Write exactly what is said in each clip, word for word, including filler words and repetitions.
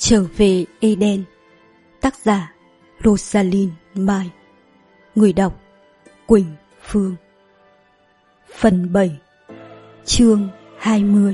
Trở về Eden. Tác giả Rosalind Mai. Người đọc Quỳnh Phương. Phần bảy. Chương hai mươi.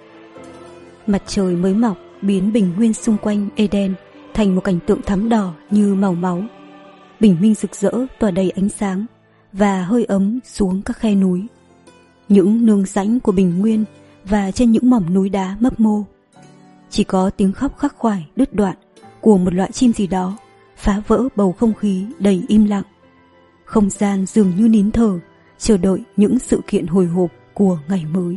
Mặt trời mới mọc biến bình nguyên xung quanh Eden thành một cảnh tượng thắm đỏ như màu máu. Bình minh rực rỡ tỏa đầy ánh sáng và hơi ấm xuống các khe núi, những nương rãnh của bình nguyên và trên những mỏm núi đá mấp mô. Chỉ có tiếng khóc khắc khoải đứt đoạn của một loại chim gì đó phá vỡ bầu không khí đầy im lặng. Không gian dường như nín thở, chờ đợi những sự kiện hồi hộp của ngày mới.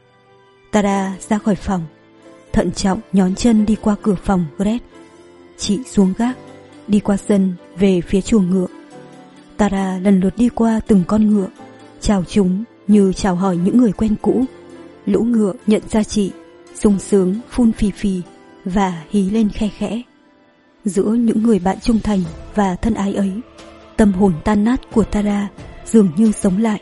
Tara ra khỏi phòng, thận trọng nhón chân đi qua cửa phòng Gret. Chị xuống gác, đi qua sân về phía chuồng ngựa. Tara lần lượt đi qua từng con ngựa, chào chúng như chào hỏi những người quen cũ. Lũ ngựa nhận ra chị, sung sướng phun phì phì và hí lên khe khẽ. Giữa những người bạn trung thành và thân ái ấy, tâm hồn tan nát của Tara dường như sống lại.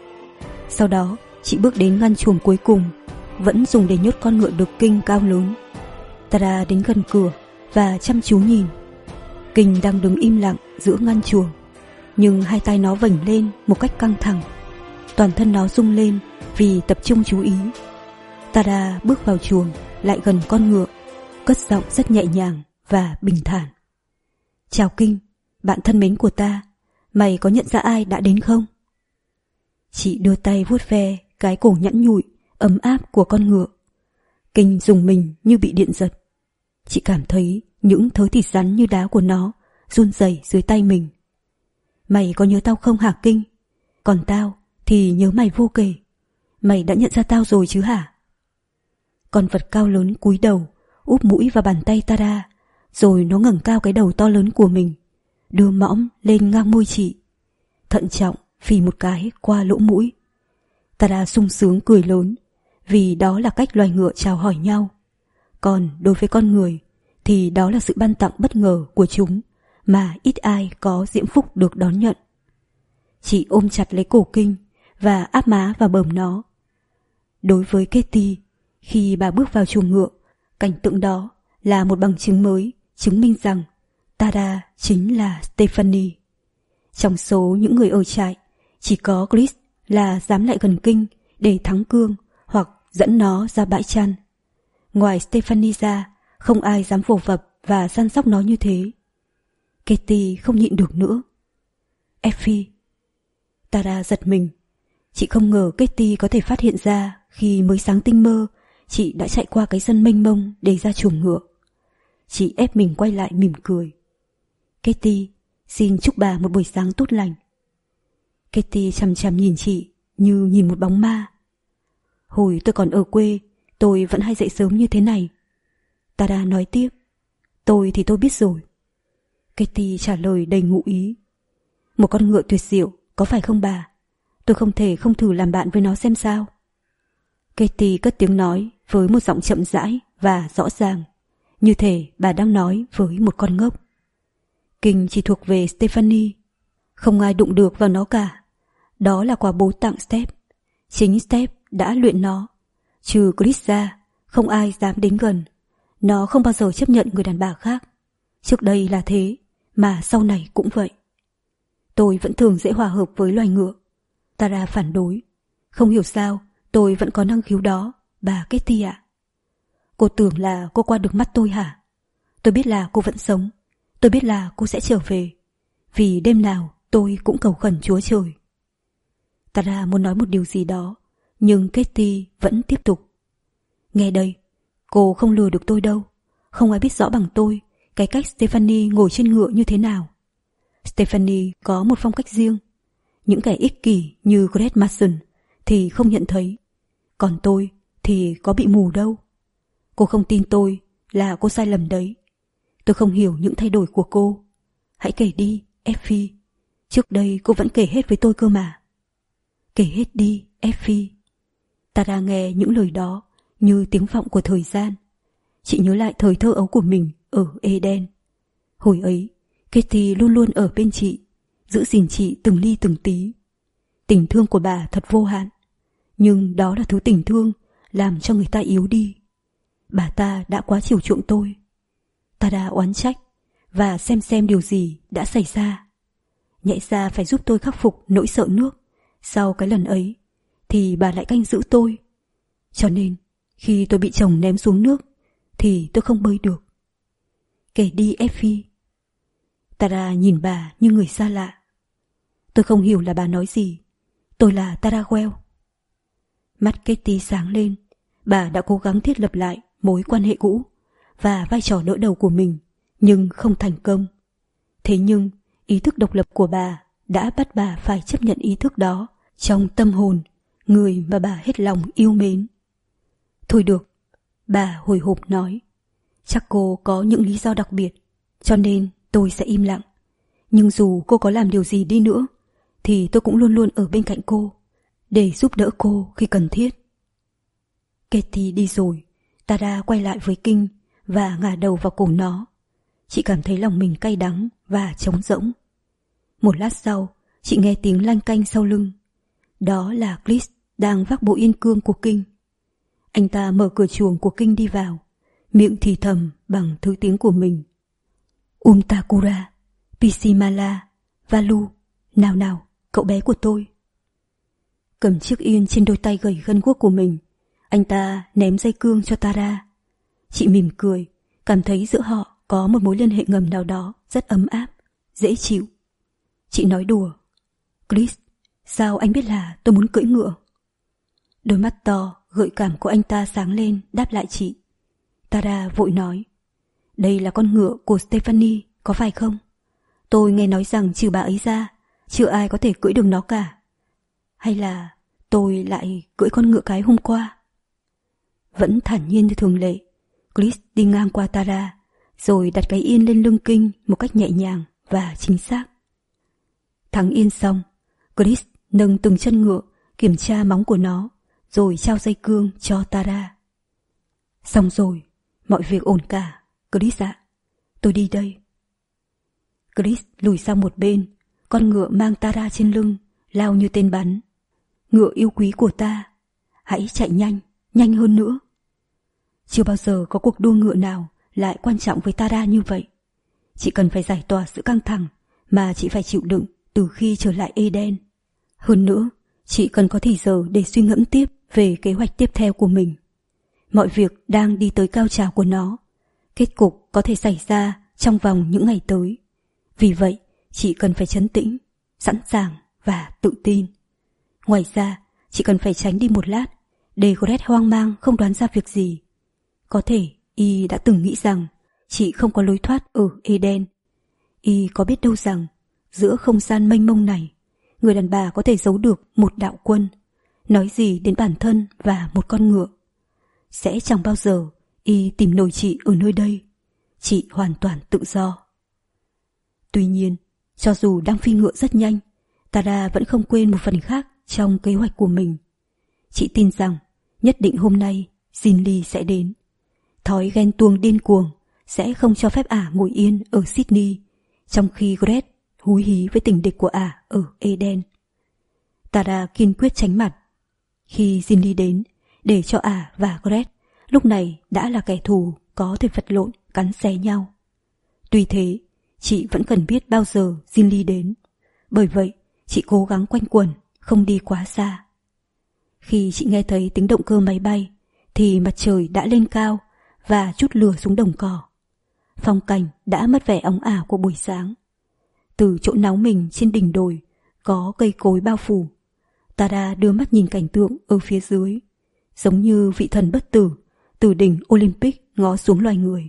Sau đó chị bước đến ngăn chuồng cuối cùng, vẫn dùng để nhốt con ngựa đực kinh cao lớn. Tara đến gần cửa và chăm chú nhìn. Kinh đang đứng im lặng giữa ngăn chuồng, nhưng hai tay nó vểnh lên một cách căng thẳng. Toàn thân nó rung lên vì tập trung chú ý. Tara bước vào chuồng, lại gần con ngựa, cất giọng rất nhẹ nhàng và bình thản. Chào Kinh, bạn thân mến của ta, mày có nhận ra ai đã đến không? Chị đưa tay vuốt ve cái cổ nhẵn nhụi, ấm áp của con ngựa. Kinh rùng mình như bị điện giật. Chị cảm thấy những thớ thịt rắn như đá của nó run rẩy dưới tay mình. Mày có nhớ tao không hả Kinh? Còn tao thì nhớ mày vô kể. Mày đã nhận ra tao rồi chứ hả? Con vật cao lớn cúi đầu, úp mũi vào bàn tay Tara, rồi nó ngẩng cao cái đầu to lớn của mình, đưa mõm lên ngang môi chị, thận trọng phì một cái qua lỗ mũi. Tara sung sướng cười lớn, vì đó là cách loài ngựa chào hỏi nhau. Còn đối với con người thì đó là sự ban tặng bất ngờ của chúng mà ít ai có diễm phúc được đón nhận. Chị ôm chặt lấy cổ Kinh và áp má vào bờm nó. Đối với Katie, khi bà bước vào chuồng ngựa, cảnh tượng đó là một bằng chứng mới chứng minh rằng Tara chính là Stephanie. Trong số những người ở trại, chỉ có Chris là dám lại gần Kinh để thắng cương hoặc dẫn nó ra bãi chăn. Ngoài Stephanie ra, không ai dám vồ vập và săn sóc nó như thế. Katie không nhịn được nữa. Effie. Tara giật mình. Chị không ngờ Katie có thể phát hiện ra khi mới sáng tinh mơ chị đã chạy qua cái sân mênh mông để ra chuồng ngựa. Chị ép mình quay lại mỉm cười. Katie, xin chúc bà một buổi sáng tốt lành. Katie chằm chằm nhìn chị như nhìn một bóng ma. Hồi tôi còn ở quê, tôi vẫn hay dậy sớm như thế này. Tara nói tiếp. Tôi thì tôi biết rồi. Katie trả lời đầy ngụ ý. Một con ngựa tuyệt diệu, có phải không bà? Tôi không thể không thử làm bạn với nó xem sao. Katie cất tiếng nói với một giọng chậm rãi và rõ ràng, như thể bà đang nói với một con ngốc. Kinh chỉ thuộc về Stephanie. Không ai đụng được vào nó cả. Đó là quà bố tặng Steph. Chính Steph đã luyện nó. Trừ Chris ra, không ai dám đến gần. Nó không bao giờ chấp nhận người đàn bà khác. Trước đây là thế, mà sau này cũng vậy. Tôi vẫn thường dễ hòa hợp với loài ngựa. Tara phản đối. Không hiểu sao, tôi vẫn có năng khiếu đó, bà Katie ạ. Cô tưởng là cô qua được mắt tôi hả? Tôi biết là cô vẫn sống. Tôi biết là cô sẽ trở về. Vì đêm nào tôi cũng cầu khẩn Chúa Trời. Tara muốn nói một điều gì đó, nhưng Katie vẫn tiếp tục. Nghe đây, cô không lừa được tôi đâu. Không ai biết rõ bằng tôi cái cách Stephanie ngồi trên ngựa như thế nào. Stephanie có một phong cách riêng. Những kẻ ích kỷ như Greg Mason thì không nhận thấy. Còn tôi thì có bị mù đâu. Cô không tin tôi là cô sai lầm đấy. Tôi không hiểu những thay đổi của cô. Hãy kể đi, Effie. Trước đây cô vẫn kể hết với tôi cơ mà. Kể hết đi, Effie. Tara nghe những lời đó như tiếng vọng của thời gian. Chị nhớ lại thời thơ ấu của mình ở Eden. Hồi ấy, Katie luôn luôn ở bên chị, giữ gìn chị từng ly từng tí. Tình thương của bà thật vô hạn. Nhưng đó là thứ tình thương làm cho người ta yếu đi. Bà ta đã quá chiều chuộng tôi. Tara oán trách, và xem xem điều gì đã xảy ra. Nhẽ ra phải giúp tôi khắc phục nỗi sợ nước. Sau cái lần ấy thì bà lại canh giữ tôi. Cho nên khi tôi bị chồng ném xuống nước thì tôi không bơi được. Kể đi Effie. Tara nhìn bà như người xa lạ. Tôi không hiểu là bà nói gì. Tôi là Tara Well. Mắt Katie sáng lên. Bà đã cố gắng thiết lập lại mối quan hệ cũ và vai trò đỡ đầu của mình, nhưng không thành công. Thế nhưng ý thức độc lập của bà đã bắt bà phải chấp nhận ý thức đó trong tâm hồn người mà bà hết lòng yêu mến. Thôi được, bà hồi hộp nói. Chắc cô có những lý do đặc biệt, cho nên tôi sẽ im lặng. Nhưng dù cô có làm điều gì đi nữa, thì tôi cũng luôn luôn ở bên cạnh cô, để giúp đỡ cô khi cần thiết. Katie đi rồi, Tara quay lại với Kinh và ngả đầu vào cổ nó. Chị cảm thấy lòng mình cay đắng và trống rỗng. Một lát sau, chị nghe tiếng lanh canh sau lưng. Đó là Chris đang vác bộ yên cương của Kinh. Anh ta mở cửa chuồng của Kinh đi vào, miệng thì thầm bằng thứ tiếng của mình. Umtakura, Pisimala, Valu, nào nào, cậu bé của tôi. Cầm chiếc yên trên đôi tay gầy gân guốc của mình, anh ta ném dây cương cho Tara. Chị mỉm cười, cảm thấy giữa họ có một mối liên hệ ngầm nào đó rất ấm áp, dễ chịu. Chị nói đùa. Chris, sao anh biết là tôi muốn cưỡi ngựa? Đôi mắt to, gợi cảm của anh ta sáng lên đáp lại chị. Tara vội nói. Đây là con ngựa của Stephanie, có phải không? Tôi nghe nói rằng trừ bà ấy ra, chưa ai có thể cưỡi được nó cả. Hay là tôi lại cưỡi con ngựa cái hôm qua? Vẫn thản nhiên như thường lệ, Chris đi ngang qua Tara, rồi đặt cái yên lên lưng Kinh một cách nhẹ nhàng và chính xác. Thắng yên xong, Chris nâng từng chân ngựa, kiểm tra móng của nó, rồi trao dây cương cho Tara. Xong rồi, mọi việc ổn cả, Chris ạ. Tôi đi đây. Chris lùi sang một bên, con ngựa mang Tara trên lưng, lao như tên bắn. Ngựa yêu quý của ta, hãy chạy nhanh, nhanh hơn nữa. Chưa bao giờ có cuộc đua ngựa nào lại quan trọng với Tara như vậy. Chị cần phải giải tỏa sự căng thẳng mà chị phải chịu đựng từ khi trở lại Eden. Hơn nữa, chị cần có thời giờ để suy ngẫm tiếp về kế hoạch tiếp theo của mình. Mọi việc đang đi tới cao trào của nó. Kết cục có thể xảy ra trong vòng những ngày tới. Vì vậy, chị cần phải trấn tĩnh, sẵn sàng và tự tin. Ngoài ra, chị cần phải tránh đi một lát để Gret hoang mang không đoán ra việc gì. Có thể y đã từng nghĩ rằng chị không có lối thoát ở Eden. Y có biết đâu rằng giữa không gian mênh mông này, người đàn bà có thể giấu được một đạo quân. Nói gì đến bản thân và một con ngựa. Sẽ chẳng bao giờ y tìm nổi chị ở nơi đây. Chị hoàn toàn tự do. Tuy nhiên, cho dù đang phi ngựa rất nhanh, Tara vẫn không quên một phần khác trong kế hoạch của mình. Chị tin rằng nhất định hôm nay Zinli sẽ đến. Thói ghen tuông điên cuồng sẽ không cho phép ả ngồi yên ở Sydney, trong khi Gret húi hí với tình địch của ả ở Eden. Tara kiên quyết tránh mặt. Khi Zinli đến, để cho ả và Gret lúc này đã là kẻ thù có thể vật lộn, cắn xé nhau. Tuy thế, chị vẫn cần biết bao giờ Zinli đến. Bởi vậy, chị cố gắng quanh quẩn, không đi quá xa. Khi chị nghe thấy tiếng động cơ máy bay, thì mặt trời đã lên cao và chút lửa xuống đồng cỏ. Phong cảnh đã mất vẻ óng ả của buổi sáng. Từ chỗ náu mình trên đỉnh đồi, có cây cối bao phủ. Tara đưa mắt nhìn cảnh tượng ở phía dưới, giống như vị thần bất tử từ đỉnh Olympic ngó xuống loài người.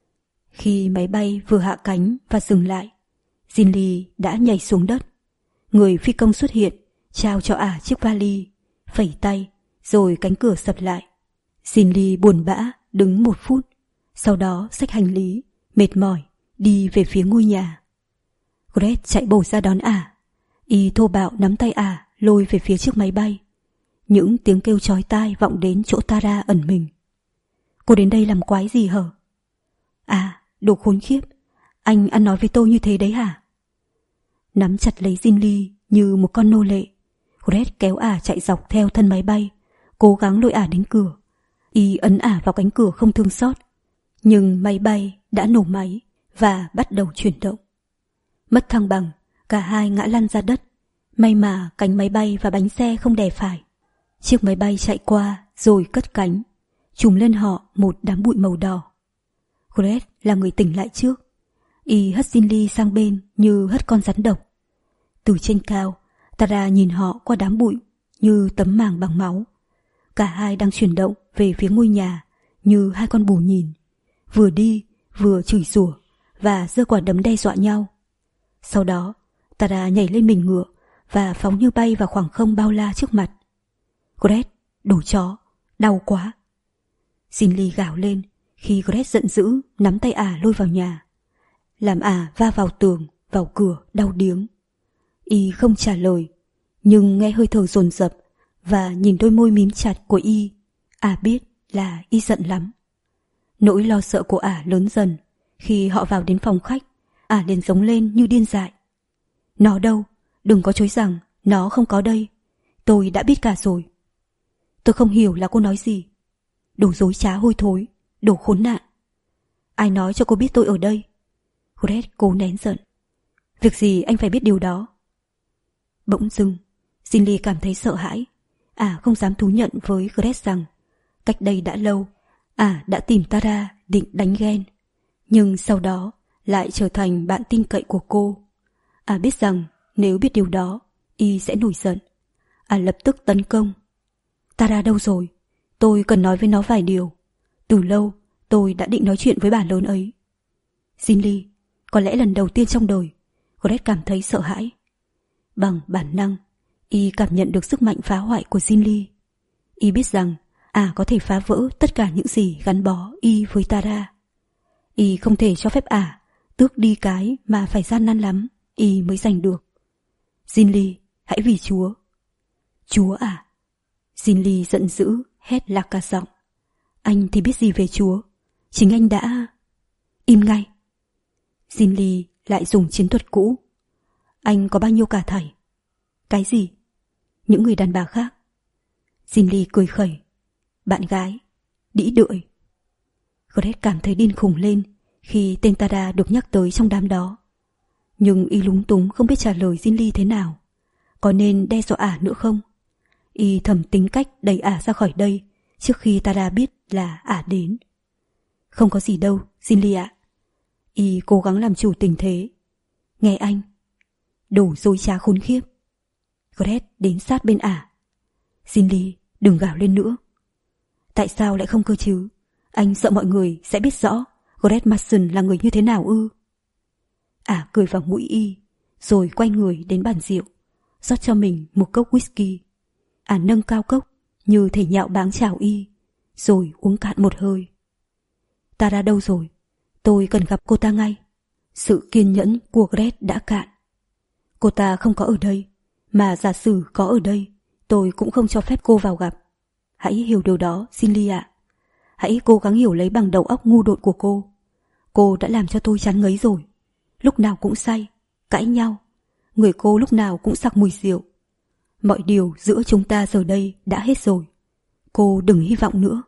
Khi máy bay vừa hạ cánh và dừng lại, Zinli đã nhảy xuống đất. Người phi công xuất hiện, trao cho ả chiếc vali, phẩy tay, rồi cánh cửa sập lại. Zinli buồn bã đứng một phút, sau đó xách hành lý, mệt mỏi, đi về phía ngôi nhà. Gret chạy bổ ra đón ả, y thô bạo nắm tay ả lôi về phía chiếc máy bay. Những tiếng kêu chói tai vọng đến chỗ Tara ẩn mình. Cô đến đây làm quái gì hở? À, đồ khốn khiếp, anh ăn nói với tôi như thế đấy hả? Nắm chặt lấy Zinli như một con nô lệ, Gret kéo ả chạy dọc theo thân máy bay, cố gắng lôi ả đến cửa. Y ấn ả vào cánh cửa không thương xót, nhưng máy bay đã nổ máy và bắt đầu chuyển động. Mất thăng bằng, cả hai ngã lăn ra đất. May mà cánh máy bay và bánh xe không đè phải. Chiếc máy bay chạy qua rồi cất cánh, trùm lên họ một đám bụi màu đỏ. Greg là người tỉnh lại trước. Y hất Zinli sang bên như hất con rắn độc. Từ trên cao, Tara nhìn họ qua đám bụi như tấm màng bằng máu. Cả hai đang chuyển động về phía ngôi nhà như hai con bù nhìn, vừa đi vừa chửi rủa và giơ quả đấm đe dọa nhau. Sau đó, Tara nhảy lên mình ngựa và phóng như bay vào khoảng không bao la trước mặt. Greg, đồ chó, đau quá. Zinli gào lên khi Greg giận dữ nắm tay ả lôi vào nhà, làm ả va vào tường, vào cửa đau điếng. Y không trả lời, nhưng nghe hơi thở dồn dập và nhìn đôi môi mím chặt của Y, ả biết là Y giận lắm. Nỗi lo sợ của ả lớn dần. Khi họ vào đến phòng khách, ả liền giống lên như điên dại. Nó đâu? Đừng có chối rằng nó không có đây. Tôi đã biết cả rồi. Tôi không hiểu là cô nói gì. Đồ dối trá hôi thối, đồ khốn nạn. Ai nói cho cô biết tôi ở đây? Greg cố nén giận. Việc gì anh phải biết điều đó? Bỗng dưng, Zinli cảm thấy sợ hãi. Ả không dám thú nhận với Greg rằng cách đây đã lâu, ả đã tìm Tara định đánh ghen, nhưng sau đó lại trở thành bạn tin cậy của cô. Ả biết rằng nếu biết điều đó, Y sẽ nổi giận. Ả lập tức tấn công. Tara đâu rồi? Tôi cần nói với nó vài điều. Từ lâu tôi đã định nói chuyện với bà lớn ấy. Zinli, có lẽ lần đầu tiên trong đời, Greg cảm thấy sợ hãi. Bằng bản năng, Y cảm nhận được sức mạnh phá hoại của Zinli. Y biết rằng ả có thể phá vỡ tất cả những gì gắn bó Y với Tara. Y không thể cho phép ả tước đi cái mà phải gian nan lắm Y mới giành được. Zinli, hãy vì Chúa. Chúa à? Zinli giận dữ hét lạc cả giọng. Anh thì biết gì về Chúa? Chính anh đã... Im ngay. Zinli lại dùng chiến thuật cũ. Anh có bao nhiêu cả thảy? Cái gì? Những người đàn bà khác. Zinli cười khẩy. Bạn gái, đĩ đợi. Greg cảm thấy điên khùng lên khi tên Tara được nhắc tới trong đám đó. Nhưng Y lúng túng không biết trả lời Zinli thế nào. Có nên đe dọa ả nữa không? Y thầm tính cách đẩy ả ra khỏi đây trước khi Tara biết là ả đến. Không có gì đâu, Zinli ạ. Y cố gắng làm chủ tình thế. Nghe anh. Đồ dối trá khốn khiếp. Greg đến sát bên ả. Zinli, đừng gào lên nữa. Tại sao lại không cơ chứ? Anh sợ mọi người sẽ biết rõ Greg Mason là người như thế nào ư? Ả cười vào mũi Y, rồi quay người đến bàn rượu, rót cho mình một cốc whisky. Ả nâng cao cốc như thể nhạo báng chào Y, rồi uống cạn một hơi. Tara đâu rồi? Tôi cần gặp cô ta ngay. Sự kiên nhẫn của Greg đã cạn. Cô ta không có ở đây, mà giả sử có ở đây, tôi cũng không cho phép cô vào gặp. Hãy hiểu điều đó, Zinli ạ. Hãy cố gắng hiểu lấy bằng đầu óc ngu dốt của cô. Cô đã làm cho tôi chán ngấy rồi. Lúc nào cũng say, cãi nhau. Người cô lúc nào cũng sặc mùi rượu. Mọi điều giữa chúng ta giờ đây đã hết rồi. Cô đừng hy vọng nữa.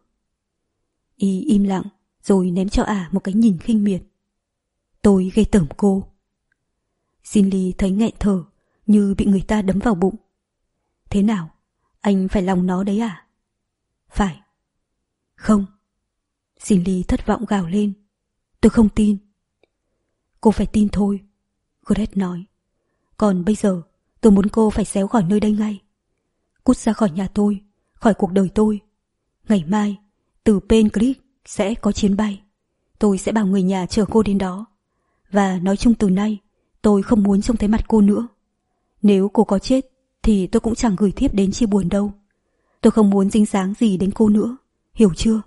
Y im lặng, rồi ném cho ả một cái nhìn khinh miệt. Tôi ghê tởm cô. Zinli thấy nghẹn thở, như bị người ta đấm vào bụng. Thế nào? Anh phải lòng nó đấy à? Phải. Không. Zinli thất vọng gào lên. Tôi không tin. Cô phải tin thôi, Greg nói. Còn bây giờ, tôi muốn cô phải xéo khỏi nơi đây ngay. Cút ra khỏi nhà tôi, khỏi cuộc đời tôi. Ngày mai, từ Pen Creek sẽ có chuyến bay. Tôi sẽ bảo người nhà chở cô đến đó. Và nói chung từ nay, tôi không muốn trông thấy mặt cô nữa. Nếu cô có chết, thì tôi cũng chẳng gửi thiếp đến chia buồn đâu. Tôi không muốn dính dáng gì đến cô nữa, hiểu chưa?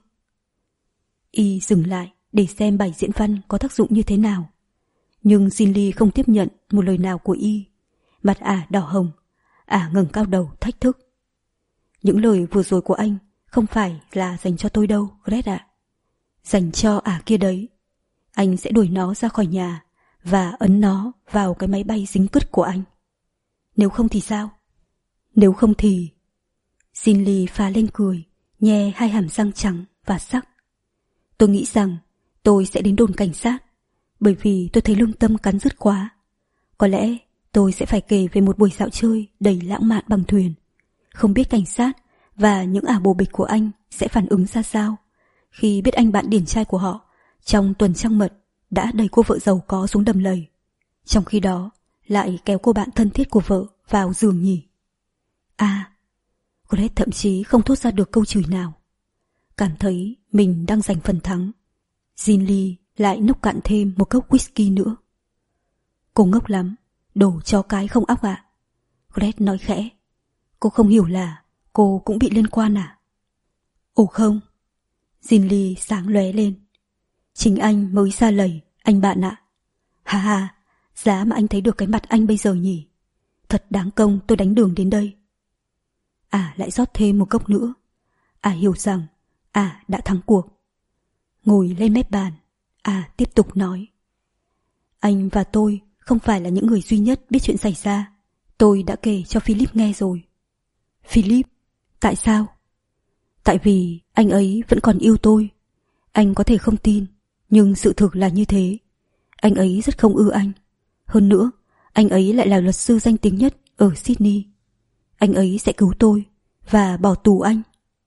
Y dừng lại để xem bài diễn văn có tác dụng như thế nào. Nhưng Zinli không tiếp nhận một lời nào của Y. Mặt ả đỏ hồng, ả ngẩng cao đầu thách thức. Những lời vừa rồi của anh không phải là dành cho tôi đâu, Greg ạ. Dành cho ả kia đấy. Anh sẽ đuổi nó ra khỏi nhà và ấn nó vào cái máy bay dính cứt của anh. Nếu không thì sao? Nếu không thì... Zinli phá lên cười, nhe hai hàm răng trắng và sắc. Tôi nghĩ rằng tôi sẽ đến đồn cảnh sát, bởi vì tôi thấy lương tâm cắn rứt quá. Có lẽ tôi sẽ phải kể về một buổi dạo chơi đầy lãng mạn bằng thuyền. Không biết cảnh sát và những ả bồ bịch của anh sẽ phản ứng ra sao khi biết anh bạn điển trai của họ trong tuần trăng mật đã đẩy cô vợ giàu có xuống đầm lầy, trong khi đó lại kéo cô bạn thân thiết của vợ vào giường nhỉ. À, Greg thậm chí không thốt ra được câu chửi nào. Cảm thấy mình đang giành phần thắng, Jin Lee lại nốc cạn thêm một cốc whisky nữa. Cô ngốc lắm, đồ chó cái không óc ạ. À? Greg nói khẽ. Cô không hiểu là cô cũng bị liên quan à? Ồ không. Jin Lee sáng lóe lên. Chính anh mới ra lầy, anh bạn ạ. Ha ha, giá mà anh thấy được cái mặt anh bây giờ nhỉ. Thật đáng công tôi đánh đường đến đây. À lại rót thêm một cốc nữa. À hiểu rằng à đã thắng cuộc. Ngồi lên mép bàn, à tiếp tục nói. Anh và tôi không phải là những người duy nhất biết chuyện xảy ra. Tôi đã kể cho Philip nghe rồi. Philip? Tại sao? Tại vì anh ấy vẫn còn yêu tôi. Anh có thể không tin, nhưng sự thực là như thế. Anh ấy rất không ưa anh. Hơn nữa, anh ấy lại là luật sư danh tiếng nhất ở Sydney. Anh ấy sẽ cứu tôi và bỏ tù anh.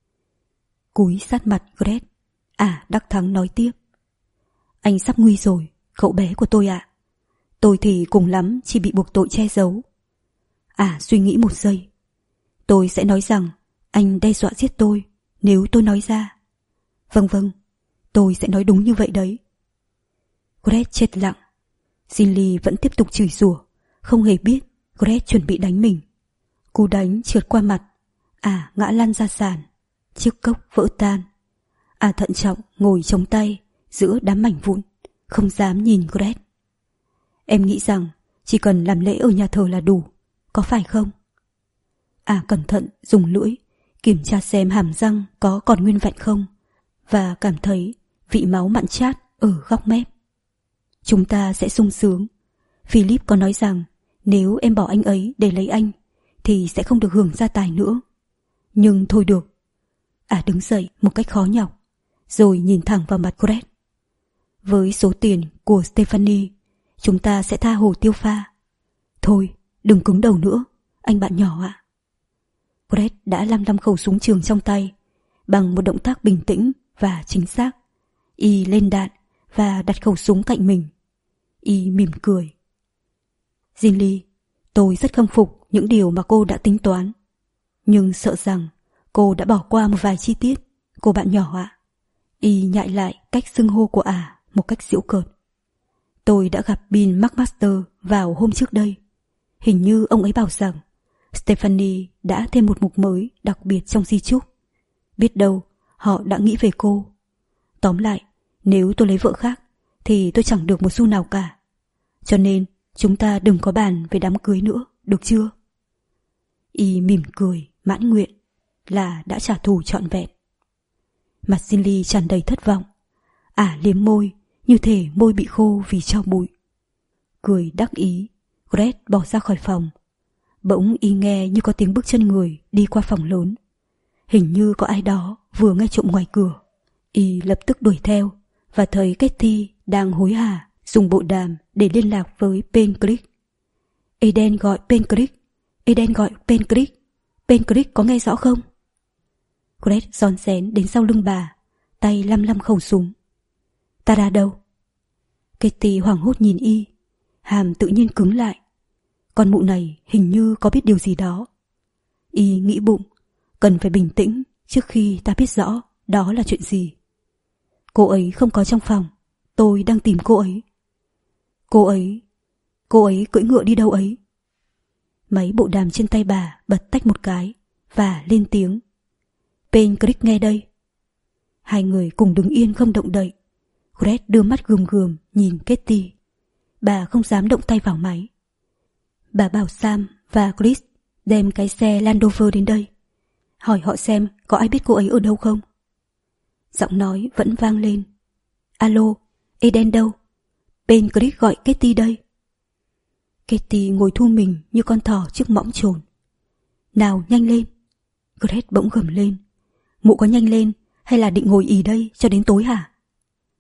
Cúi sát mặt Greg, à đắc thắng nói tiếp. Anh sắp nguy rồi, cậu bé của tôi ạ. À. Tôi thì cùng lắm chỉ bị buộc tội che giấu. À suy nghĩ một giây. Tôi sẽ nói rằng anh đe dọa giết tôi nếu tôi nói ra. Vâng vâng, tôi sẽ nói đúng như vậy đấy. Greg chết lặng. Jin Lee vẫn tiếp tục chửi rủa, không hề biết Greg chuẩn bị đánh mình. Cú đánh trượt qua mặt, à ngã lăn ra sàn, chiếc cốc vỡ tan. À thận trọng ngồi chống tay giữa đám mảnh vụn, không dám nhìn Greg. Em nghĩ rằng chỉ cần làm lễ ở nhà thờ là đủ, có phải không? À cẩn thận dùng lưỡi kiểm tra xem hàm răng có còn nguyên vẹn không, và cảm thấy vị máu mặn chát ở góc mép. Chúng ta sẽ sung sướng. Philip có nói rằng nếu em bỏ anh ấy để lấy anh thì sẽ không được hưởng gia tài nữa. Nhưng thôi được. À đứng dậy một cách khó nhọc, rồi nhìn thẳng vào mặt Greg. Với số tiền của Stephanie, chúng ta sẽ tha hồ tiêu pha. Thôi, đừng cứng đầu nữa, anh bạn nhỏ ạ. À. Greg đã lăm lăm khẩu súng trường trong tay, bằng một động tác bình tĩnh và chính xác. Y lên đạn và đặt khẩu súng cạnh mình. Y mỉm cười. Jin Lee, tôi rất khâm phục những điều mà cô đã tính toán. Nhưng sợ rằng cô đã bỏ qua một vài chi tiết, cô bạn nhỏ ạ. À. Y nhại lại cách xưng hô của ả à, một cách giễu cợt. Tôi đã gặp Bill McMaster vào hôm trước đây. Hình như ông ấy bảo rằng Stephanie đã thêm một mục mới đặc biệt trong di chúc. Biết đâu họ đã nghĩ về cô. Tóm lại, nếu tôi lấy vợ khác thì tôi chẳng được một xu nào cả. Cho nên chúng ta đừng có bàn về đám cưới nữa, được chưa? Y mỉm cười, mãn nguyện là đã trả thù trọn vẹn. Mặt Jin Lee tràn đầy thất vọng. Ả à, liếm môi, như thể môi bị khô vì tro bụi. Cười đắc ý, Greg bỏ ra khỏi phòng. Bỗng Y nghe như có tiếng bước chân người đi qua phòng lớn. Hình như có ai đó vừa nghe trộm ngoài cửa. Y lập tức đuổi theo và thấy Katie đang hối hả dùng bộ đàm để liên lạc với Pencliff. Eden gọi Pencliff. Eden gọi Pencliff. Pencliff có nghe rõ không? Greg rón rén đến sau lưng bà, tay lăm lăm khẩu súng. Ta ra đâu? Katie hoảng hốt nhìn Y, hàm tự nhiên cứng lại. Con mụ này hình như có biết điều gì đó. Y nghĩ bụng, cần phải bình tĩnh trước khi ta biết rõ đó là chuyện gì. Cô ấy không có trong phòng, tôi đang tìm cô ấy. Cô ấy, cô ấy cưỡi ngựa đi đâu ấy? Máy bộ đàm trên tay bà bật tách một cái và lên tiếng. Pencliff nghe đây. Hai người cùng đứng yên không động đậy. Greg đưa mắt gườm gườm nhìn Katie. Bà không dám động tay vào máy. Bà bảo Sam và Chris đem cái xe Land Rover đến đây. Hỏi họ xem có ai biết cô ấy ở đâu không. Giọng nói vẫn vang lên. Alo, Eden đâu? Pencliff gọi Katie đây. Katie ngồi thu mình như con thỏ trước mõm trồn. Nào nhanh lên. Greg bỗng gầm lên. Mụ có nhanh lên hay là định ngồi ì đây cho đến tối hả?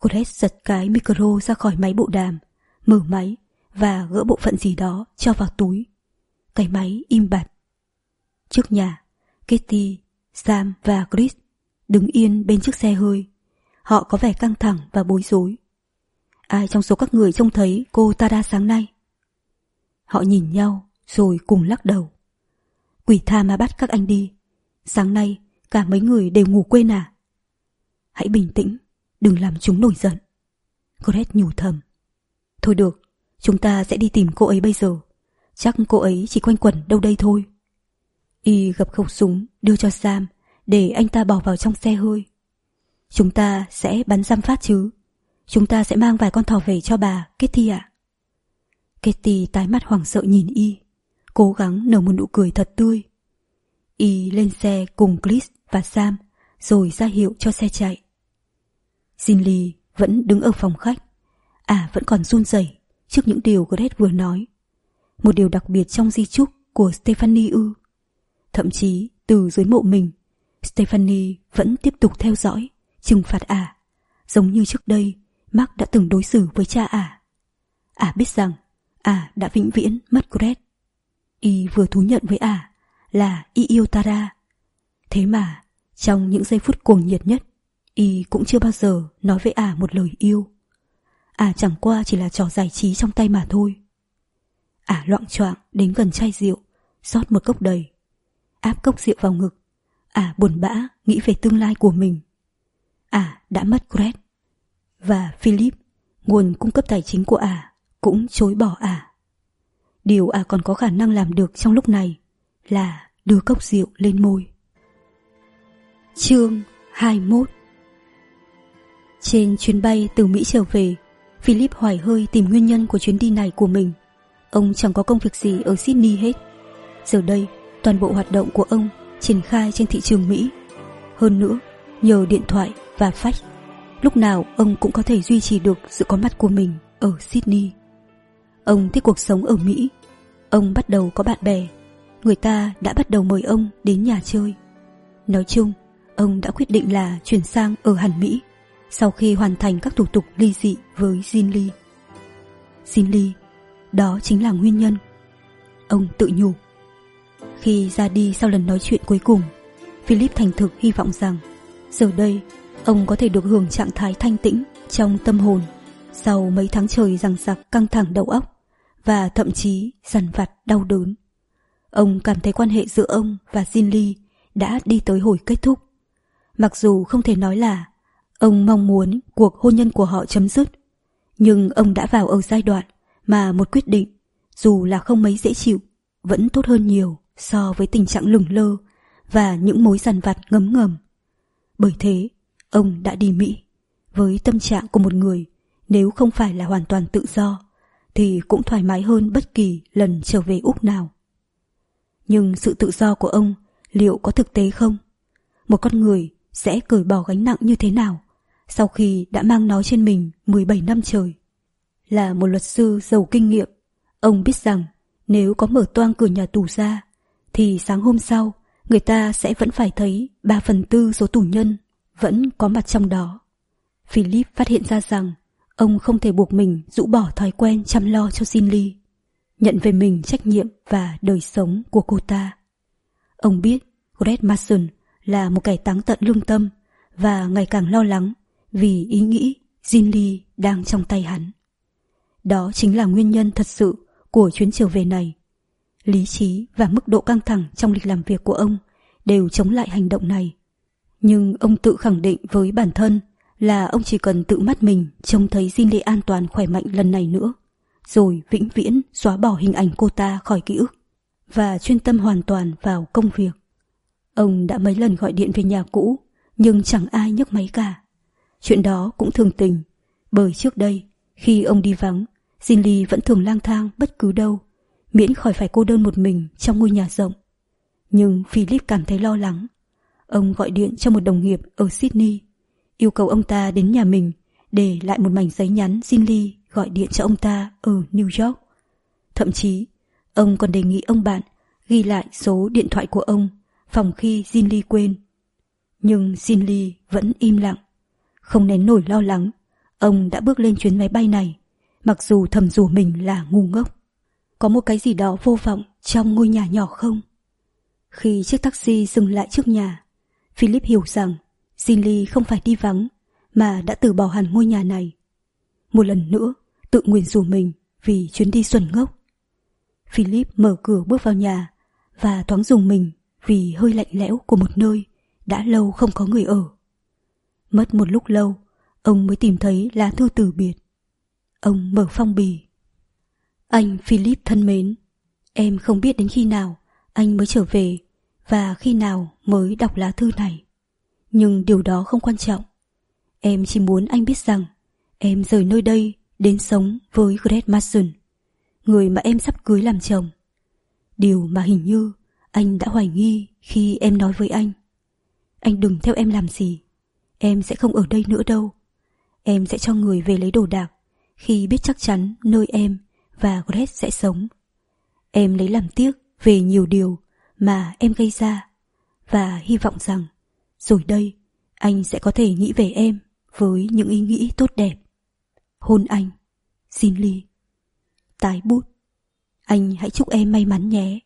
Grace giật cái micro ra khỏi máy bộ đàm, mở máy và gỡ bộ phận gì đó cho vào túi. Cái máy im bặt. Trước nhà, Katie, Sam và Chris đứng yên bên chiếc xe hơi. Họ có vẻ căng thẳng và bối rối. Ai trong số các người trông thấy cô Tara sáng nay? Họ nhìn nhau rồi cùng lắc đầu. Quỷ tha mà bắt các anh đi. Sáng nay cả mấy người đều ngủ quên à? Hãy bình tĩnh, đừng làm chúng nổi giận. Grace nhủ thầm. Thôi được, chúng ta sẽ đi tìm cô ấy bây giờ. Chắc cô ấy chỉ quanh quẩn đâu đây thôi. Y gập khẩu súng đưa cho Sam để anh ta bỏ vào trong xe hơi. Chúng ta sẽ bắn giam phát chứ? Chúng ta sẽ mang vài con thỏ về cho bà, Katie ạ. Katie tái mặt hoảng sợ nhìn Y, cố gắng nở một nụ cười thật tươi. Y lên xe cùng Chris và Sam rồi ra hiệu cho xe chạy. Zinli vẫn đứng ở phòng khách. À vẫn còn run rẩy trước những điều Grace vừa nói. Một điều đặc biệt trong di chúc của Stephanie ư? Thậm chí từ dưới mộ mình, Stephanie vẫn tiếp tục theo dõi, trừng phạt ả, à, giống như trước đây Mark đã từng đối xử với cha ả. À. Ả à biết rằng ả à đã vĩnh viễn mất Grace. Y vừa thú nhận với ả à là Y yêu Tara. Thế mà trong những giây phút cuồng nhiệt nhất, Y cũng chưa bao giờ nói với ả à một lời yêu. Ả à chẳng qua chỉ là trò giải trí trong tay mà thôi. Ả à loạng choạng đến gần chai rượu, rót một cốc đầy, áp cốc rượu vào ngực. Ả à buồn bã nghĩ về tương lai của mình. Ả à đã mất Grace. Và Philip, nguồn cung cấp tài chính của ả, à, cũng chối bỏ ả. À. Điều ả à còn có khả năng làm được trong lúc này là đưa cốc rượu lên môi. Chương hai mươi mốt. Trên chuyến bay từ Mỹ trở về, Philip hoài hơi tìm nguyên nhân của chuyến đi này của mình. Ông chẳng có công việc gì ở Sydney hết. Giờ đây, toàn bộ hoạt động của ông triển khai trên thị trường Mỹ. Hơn nữa, nhờ điện thoại và fax, lúc nào ông cũng có thể duy trì được sự có mặt của mình ở Sydney. Ông thích cuộc sống ở Mỹ. Ông bắt đầu có bạn bè. Người ta đã bắt đầu mời ông đến nhà chơi. Nói chung, ông đã quyết định là chuyển sang ở hẳn Mỹ sau khi hoàn thành các thủ tục ly dị với Zinli. Zinli, đó chính là nguyên nhân. Ông tự nhủ. Khi ra đi sau lần nói chuyện cuối cùng, Philip thành thực hy vọng rằng giờ đây ông có thể được hưởng trạng thái thanh tĩnh trong tâm hồn sau mấy tháng trời giằng giặc căng thẳng đầu óc và thậm chí dằn vặt đau đớn. Ông cảm thấy quan hệ giữa ông và Zinli đã đi tới hồi kết thúc. Mặc dù không thể nói là ông mong muốn cuộc hôn nhân của họ chấm dứt, nhưng ông đã vào ở giai đoạn mà một quyết định, dù là không mấy dễ chịu, vẫn tốt hơn nhiều so với tình trạng lửng lơ và những mối dằn vặt ngấm ngầm. Bởi thế, ông đã đi Mỹ với tâm trạng của một người nếu không phải là hoàn toàn tự do thì cũng thoải mái hơn bất kỳ lần trở về Úc nào. Nhưng sự tự do của ông liệu có thực tế không? Một con người sẽ cởi bỏ gánh nặng như thế nào sau khi đã mang nó trên mình mười bảy năm trời? Là một luật sư giàu kinh nghiệm, ông biết rằng nếu có mở toang cửa nhà tù ra thì sáng hôm sau người ta sẽ vẫn phải thấy ba phần tư số tù nhân vẫn có mặt trong đó. Philip phát hiện ra rằng ông không thể buộc mình rũ bỏ thói quen chăm lo cho Zinli, nhận về mình trách nhiệm và đời sống của cô ta. Ông biết Greg Mason là một kẻ táng tận lương tâm và ngày càng lo lắng vì ý nghĩ Zinli đang trong tay hắn. Đó chính là nguyên nhân thật sự của chuyến trở về này. Lý trí và mức độ căng thẳng trong lịch làm việc của ông đều chống lại hành động này. Nhưng ông tự khẳng định với bản thân là ông chỉ cần tự mắt mình trông thấy Zinli an toàn khỏe mạnh lần này nữa, rồi vĩnh viễn xóa bỏ hình ảnh cô ta khỏi ký ức và chuyên tâm hoàn toàn vào công việc. Ông đã mấy lần gọi điện về nhà cũ, nhưng chẳng ai nhấc máy cả. Chuyện đó cũng thường tình, bởi trước đây, khi ông đi vắng, Zinli vẫn thường lang thang bất cứ đâu, miễn khỏi phải cô đơn một mình trong ngôi nhà rộng. Nhưng Philip cảm thấy lo lắng. Ông gọi điện cho một đồng nghiệp ở Sydney, yêu cầu ông ta đến nhà mình để lại một mảnh giấy nhắn Zinli gọi điện cho ông ta ở New York. Thậm chí, ông còn đề nghị ông bạn ghi lại số điện thoại của ông phòng khi Zinli quên. Nhưng Zinli vẫn im lặng. Không nén nổi lo lắng, Ông đã bước lên chuyến máy bay này, mặc dù thầm rủa mình là ngu ngốc. Có một cái gì đó vô vọng trong ngôi nhà nhỏ không? Khi chiếc taxi dừng lại trước nhà, Philip hiểu rằng Ginny không phải đi vắng, mà đã từ bỏ hẳn ngôi nhà này. Một lần nữa, tự nguyền rủa mình vì chuyến đi xuẩn ngốc. Philip mở cửa bước vào nhà và thoáng rùng mình vì hơi lạnh lẽo của một nơi đã lâu không có người ở. Mất một lúc lâu, ông mới tìm thấy lá thư từ biệt. Ông mở phong bì. Anh Philip thân mến, em không biết đến khi nào anh mới trở về và khi nào mới đọc lá thư này. Nhưng điều đó không quan trọng. Em chỉ muốn anh biết rằng em rời nơi đây đến sống với Greg Mason, người mà em sắp cưới làm chồng. Điều mà hình như anh đã hoài nghi khi em nói với anh. Anh đừng theo em làm gì. Em sẽ không ở đây nữa đâu. Em sẽ cho người về lấy đồ đạc khi biết chắc chắn nơi em và Greg sẽ sống. Em lấy làm tiếc về nhiều điều mà em gây ra và hy vọng rằng rồi đây anh sẽ có thể nghĩ về em với những ý nghĩ tốt đẹp. Hôn anh, Ginny. Tái bút. Anh hãy chúc em may mắn nhé.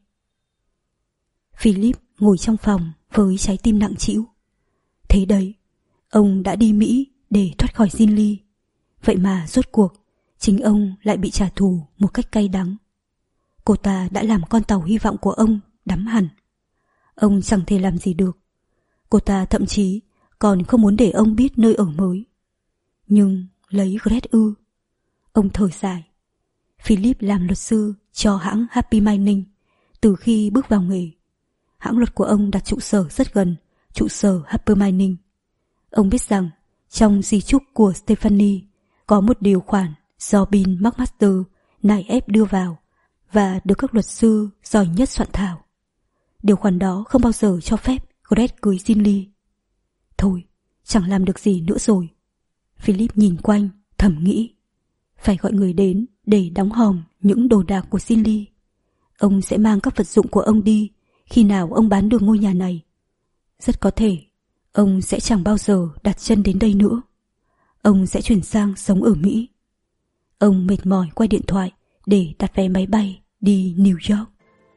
Philip ngồi trong phòng với trái tim nặng trĩu. Thế đấy, ông đã đi Mỹ để thoát khỏi Ginny. Vậy mà rốt cuộc chính ông lại bị trả thù một cách cay đắng. Cô ta đã làm con tàu hy vọng của ông đắm hẳn. Ông chẳng thể làm gì được. Cô ta thậm chí còn không muốn để ông biết nơi ở mới. Nhưng lấy Greg ư? Ông thở dài. Philip làm luật sư cho hãng Happy Mining từ khi bước vào nghề. Hãng luật của ông đặt trụ sở rất gần trụ sở Happy Mining. Ông biết rằng trong di chúc của Stephanie có một điều khoản do Bill McMaster nài ép đưa vào và được các luật sư giỏi nhất soạn thảo. Điều khoản đó không bao giờ cho phép Greg cưới Ginny. Thôi, chẳng làm được gì nữa rồi. Philip nhìn quanh, thầm nghĩ. Phải gọi người đến để đóng hòm những đồ đạc của Ginny. Ông sẽ mang các vật dụng của ông đi khi nào ông bán được ngôi nhà này. Rất có thể ông sẽ chẳng bao giờ đặt chân đến đây nữa. Ông sẽ chuyển sang sống ở Mỹ. Ông mệt mỏi quay điện thoại để đặt vé máy bay đi New York.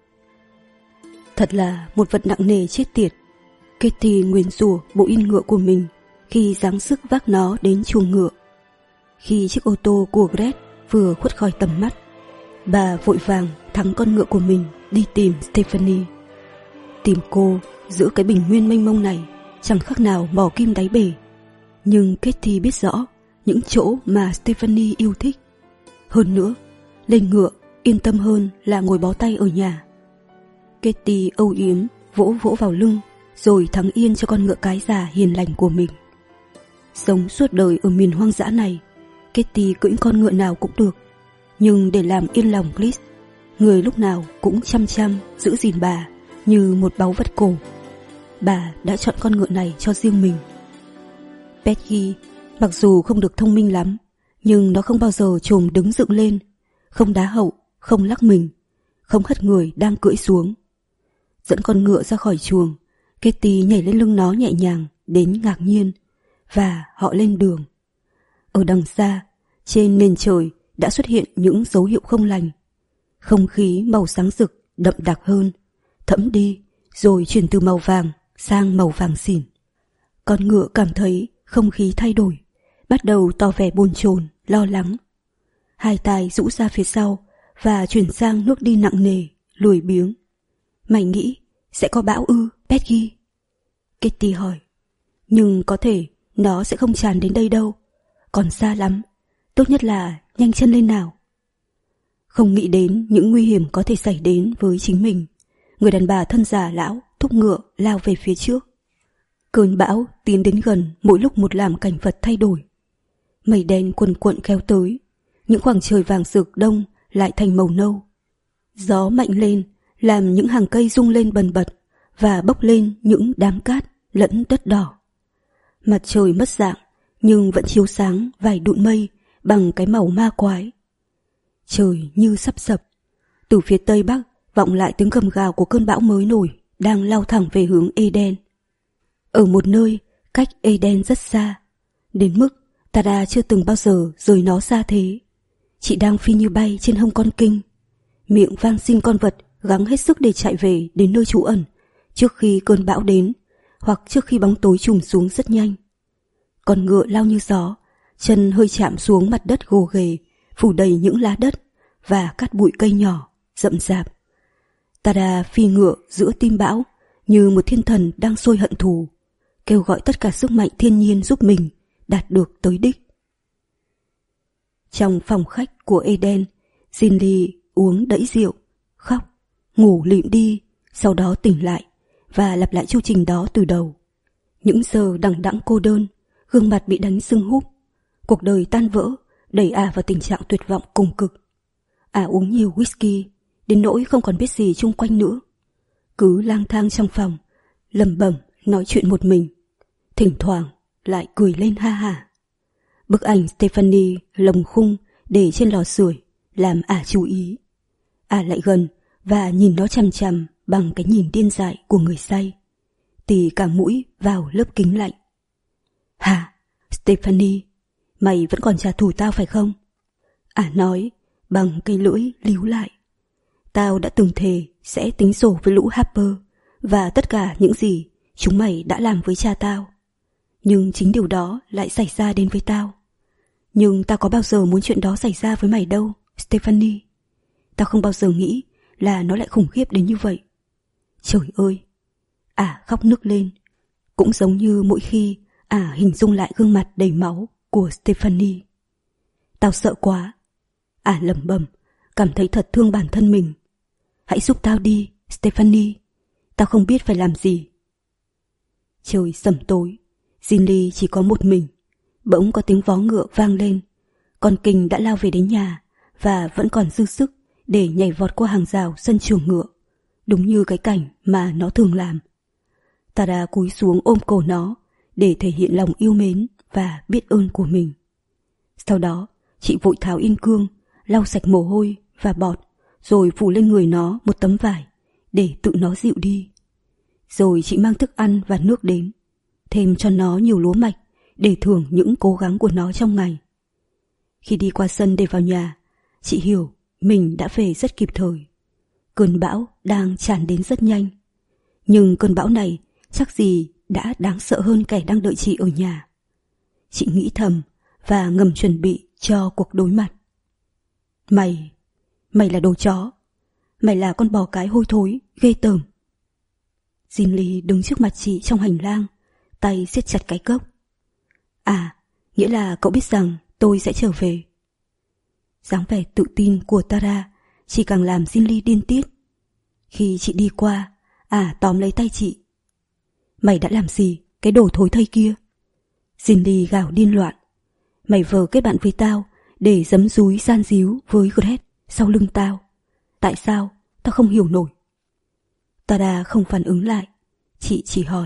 Thật là một vật nặng nề chết tiệt. Katie nguyền rủa bộ in ngựa của mình khi giáng sức vác nó đến chuồng ngựa. Khi chiếc ô tô của Greg vừa khuất khỏi tầm mắt, bà vội vàng thắng con ngựa của mình đi tìm Stephanie. Tìm cô giữa cái bình nguyên mênh mông này chẳng khác nào mò kim đáy bể. Nhưng Katie biết rõ những chỗ mà Stephanie yêu thích. Hơn nữa, lên ngựa yên tâm hơn là ngồi bó tay ở nhà. Katie âu yếm vỗ vỗ vào lưng rồi thắng yên cho con ngựa cái già hiền lành của mình. Sống suốt đời ở miền hoang dã này, Katie cưỡi con ngựa nào cũng được. Nhưng để làm yên lòng Chris, người lúc nào cũng chăm chăm giữ gìn bà như một báu vật cổ, bà đã chọn con ngựa này cho riêng mình. Peggy mặc dù không được thông minh lắm, nhưng nó không bao giờ chồm đứng dựng lên, không đá hậu, không lắc mình, không hất người đang cưỡi xuống. Dẫn con ngựa ra khỏi chuồng, Katie nhảy lên lưng nó nhẹ nhàng đến ngạc nhiên, và họ lên đường. Ở đằng xa, trên nền trời đã xuất hiện những dấu hiệu không lành. Không khí màu sáng rực, đậm đặc hơn, thẫm đi, rồi chuyển từ màu vàng sang màu vàng xỉn. Con ngựa cảm thấy không khí thay đổi, bắt đầu tỏ vẻ bồn chồn, lo lắng. Hai tai rũ ra phía sau và chuyển sang nước đi nặng nề, lười biếng. Mày nghĩ sẽ có bão ư, Peggy? Katie hỏi. Nhưng có thể nó sẽ không tràn đến đây đâu, còn xa lắm, tốt nhất là nhanh chân lên nào. Không nghĩ đến những nguy hiểm có thể xảy đến với chính mình, người đàn bà thân già lão thúc ngựa lao về phía trước. Cơn bão tiến đến gần mỗi lúc một làm cảnh vật thay đổi. Mây đen quần quận kéo tới, những khoảng trời vàng rực đông lại thành màu nâu. Gió mạnh lên làm những hàng cây rung lên bần bật và bốc lên những đám cát lẫn đất đỏ. Mặt trời mất dạng nhưng vẫn chiếu sáng vài đụn mây bằng cái màu ma quái. Trời như sắp sập. Từ phía tây bắc vọng lại tiếng gầm gào của cơn bão mới nổi đang lao thẳng về hướng Eden. Ở một nơi cách Eden rất xa, đến mức Tara chưa từng bao giờ rời nó xa thế. Chị đang phi như bay trên hông con kinh, miệng van xin con vật gắng hết sức để chạy về đến nơi trú ẩn trước khi cơn bão đến, hoặc trước khi bóng tối trùm xuống rất nhanh. Con ngựa lao như gió, chân hơi chạm xuống mặt đất gồ ghề, phủ đầy những lá đất và cát bụi cây nhỏ, rậm rạp. Tara phi ngựa giữa tim bão như một thiên thần đang sôi hận thù, kêu gọi tất cả sức mạnh thiên nhiên giúp mình đạt được tới đích. Trong phòng khách của Eden, Zinli uống đẫy rượu, khóc, ngủ lịm đi, sau đó tỉnh lại và lặp lại chu trình đó từ đầu. Những giờ đằng đẵng cô đơn, gương mặt bị đánh sưng húp, cuộc đời tan vỡ, đẩy ả vào tình trạng tuyệt vọng cùng cực. Ả uống nhiều whisky, đến nỗi không còn biết gì chung quanh nữa. Cứ lang thang trong phòng, lẩm bẩm nói chuyện một mình, thỉnh thoảng lại cười lên ha hả. Bức ảnh Stephanie lồng khung để trên lò sưởi làm ả chú ý. Ả lại gần và nhìn nó chằm chằm bằng cái nhìn điên dại của người say, tì cả mũi vào lớp kính lạnh. Hả, Stephanie, mày vẫn còn trả thù tao phải không? Ả nói bằng cây lưỡi líu lại. Tao đã từng thề sẽ tính sổ với lũ Harper và tất cả những gì chúng mày đã làm với cha tao. Nhưng chính điều đó lại xảy ra đến với tao. Nhưng tao có bao giờ muốn chuyện đó xảy ra với mày đâu, Stephanie. Tao không bao giờ nghĩ là nó lại khủng khiếp đến như vậy. Trời ơi! Ả khóc nức lên, cũng giống như mỗi khi Ả hình dung lại gương mặt đầy máu của Stephanie. Tao sợ quá. Ả lẩm bẩm, cảm thấy thật thương bản thân mình. Hãy giúp tao đi, Stephanie. Tao không biết phải làm gì. Trời sẩm tối, Zinli chỉ có một mình. Bỗng có tiếng vó ngựa vang lên. Con kinh đã lao về đến nhà và vẫn còn dư sức để nhảy vọt qua hàng rào sân chuồng ngựa, đúng như cái cảnh mà nó thường làm. Tara cúi xuống ôm cổ nó để thể hiện lòng yêu mến và biết ơn của mình. Sau đó, chị vội tháo yên cương, lau sạch mồ hôi và bọt, rồi phủ lên người nó một tấm vải để tự nó dịu đi. Rồi chị mang thức ăn và nước đến, thêm cho nó nhiều lúa mạch để thưởng những cố gắng của nó trong ngày. Khi đi qua sân để vào nhà, chị hiểu mình đã về rất kịp thời. Cơn bão đang tràn đến rất nhanh, nhưng cơn bão này chắc gì đã đáng sợ hơn kẻ đang đợi chị ở nhà. Chị nghĩ thầm và ngầm chuẩn bị cho cuộc đối mặt. Mày, mày là đồ chó. Mày là con bò cái hôi thối, ghê tởm. Zinli đứng trước mặt chị trong hành lang, tay siết chặt cái cốc. À, nghĩa là cậu biết rằng tôi sẽ trở về. Dáng vẻ tự tin của Tara chỉ càng làm Zinli điên tiết. Khi chị đi qua, à tóm lấy tay chị. Mày đã làm gì, cái đồ thối thây kia? Zinli gào điên loạn. Mày vờ kết bạn với tao để giấm dúi gian díu với Gret sau lưng tao. Tại sao? Tao không hiểu nổi. Tara không phản ứng lại. Chị chỉ hỏi.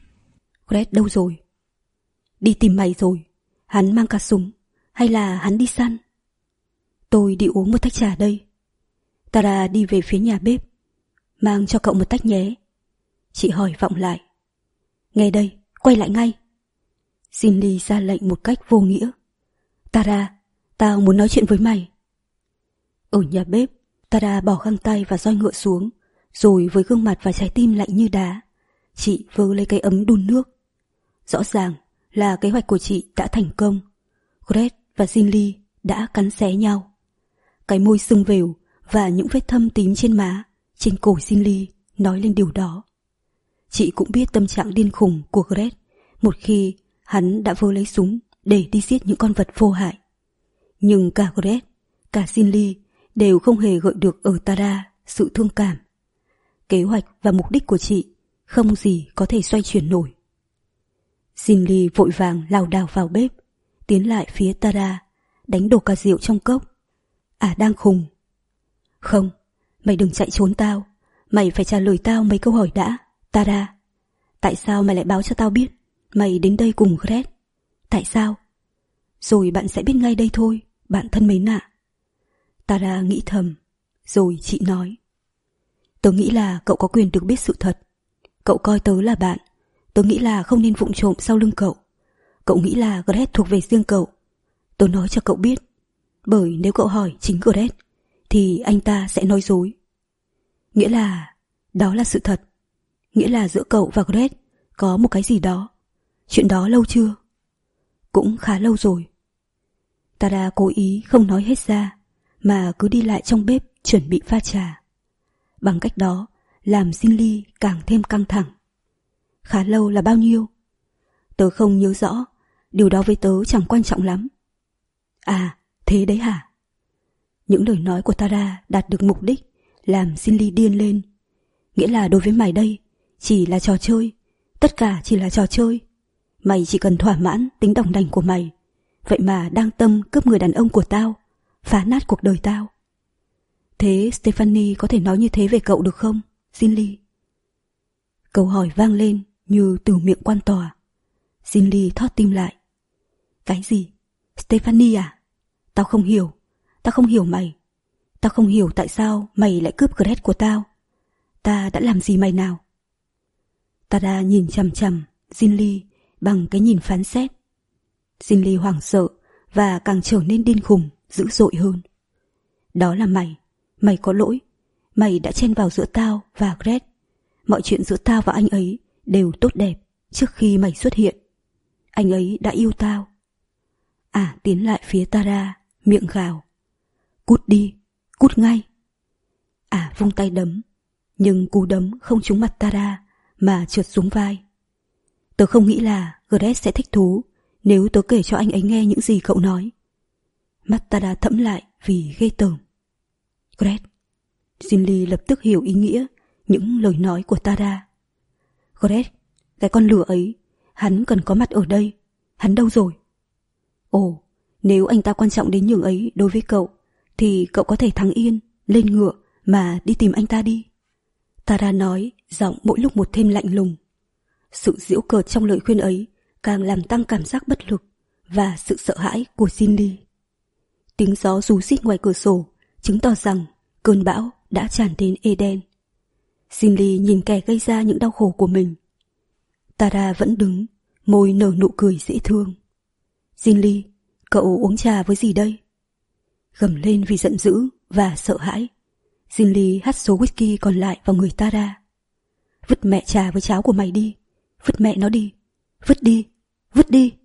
Gret đâu rồi? Đi tìm mày rồi. Hắn mang cả súng. Hay là hắn đi săn? Tôi đi uống một tách trà đây. Tara đi về phía nhà bếp. Mang cho cậu một tách nhé. Chị hỏi vọng lại. Nghe đây, quay lại ngay. Zinli ra lệnh một cách vô nghĩa. Tara, tao muốn nói chuyện với mày. Ở nhà bếp, Tara bỏ găng tay và roi ngựa xuống, rồi với gương mặt và trái tim lạnh như đá, chị vơ lấy cái ấm đun nước. Rõ ràng là kế hoạch của chị đã thành công. Gret và Zinli đã cắn xé nhau. Cái môi sưng vèo và những vết thâm tím trên má, trên cổ Zinli nói lên điều đó. Chị cũng biết tâm trạng điên khùng của Gret một khi hắn đã vơ lấy súng để đi giết những con vật vô hại. Nhưng cả Gret, cả Zinli đều không hề gợi được ở Tara sự thương cảm. Kế hoạch và mục đích của chị không gì có thể xoay chuyển nổi. Zinli vội vàng lảo đảo vào bếp, tiến lại phía Tara, đánh đổ cả rượu trong cốc. À đang khùng. Không, mày đừng chạy trốn tao. Mày phải trả lời tao mấy câu hỏi đã, Tara. Tại sao mày lại báo cho tao biết mày đến đây cùng Gret? Tại sao? Rồi bạn sẽ biết ngay đây thôi, bạn thân mến ạ. Tara nghĩ thầm, rồi chị nói. Tớ nghĩ là cậu có quyền được biết sự thật. Cậu coi tớ là bạn, tớ nghĩ là không nên vụng trộm sau lưng cậu. cậu nghĩ là Gret thuộc về riêng cậu. Tôi nói cho cậu biết, bởi nếu cậu hỏi chính Gret thì anh ta sẽ nói dối. Nghĩa là đó là sự thật. Nghĩa là giữa cậu và Gret có một cái gì đó. Chuyện đó lâu chưa? Cũng khá lâu rồi. Tara cố ý không nói hết ra, mà cứ đi lại trong bếp chuẩn bị pha trà. Bằng cách đó làm Zinli càng thêm căng thẳng. Khá lâu là bao nhiêu? Tớ không nhớ rõ, điều đó với tớ chẳng quan trọng lắm. À, thế đấy hả? Những lời nói của Tara đạt được mục đích, làm Zinli điên lên. Nghĩa là đối với mày đây chỉ là trò chơi, tất cả chỉ là trò chơi. Mày chỉ cần thỏa mãn tính đòng đành của mày, vậy mà đang tâm cướp người đàn ông của tao, phá nát cuộc đời tao. Thế Stephanie có thể nói như thế về cậu được không, Zinli? Câu hỏi vang lên như từ miệng quan tòa. Zinli thót tim lại. Cái gì? Stephanie à? Tao không hiểu. Tao không hiểu mày. Tao không hiểu tại sao mày lại cướp Gret của tao. Ta đã làm gì mày nào? Tara nhìn chằm chằm Zinli bằng cái nhìn phán xét. Zinli hoảng sợ và càng trở nên điên khùng, dữ dội hơn. Đó là mày. Mày có lỗi. Mày đã chen vào giữa tao và Gret. Mọi chuyện giữa tao và anh ấy đều tốt đẹp trước khi mày xuất hiện. Anh ấy đã yêu tao. À tiến lại phía Tara, miệng gào. Cút đi, cút ngay. À vung tay đấm, nhưng cú đấm không trúng mặt Tara mà trượt xuống vai. Tớ không nghĩ là Gret sẽ thích thú nếu tớ kể cho anh ấy nghe những gì cậu nói. Mắt Tara thẫm lại vì ghê tởm. Gret. Zinli lập tức hiểu ý nghĩa những lời nói của Tara. Gret, cái con lừa ấy, hắn cần có mặt ở đây. Hắn đâu rồi? Ồ, nếu anh ta quan trọng đến nhường ấy đối với cậu, thì cậu có thể thắng yên, lên ngựa mà đi tìm anh ta đi. Tara nói, giọng mỗi lúc một thêm lạnh lùng. Sự giễu cợt trong lời khuyên ấy càng làm tăng cảm giác bất lực và sự sợ hãi của Zinli. Tiếng gió rú rít ngoài cửa sổ chứng tỏ rằng cơn bão đã tràn đến Eden. Zinli nhìn kẻ gây ra những đau khổ của mình. Tara vẫn đứng, môi nở nụ cười dễ thương. Zinli, cậu uống trà với gì đây? Gầm lên vì giận dữ và sợ hãi, Zinli hắt số whisky còn lại vào người Tara. Vứt mẹ trà với cháo của mày đi. Vứt mẹ nó đi. Vứt đi. Vứt đi.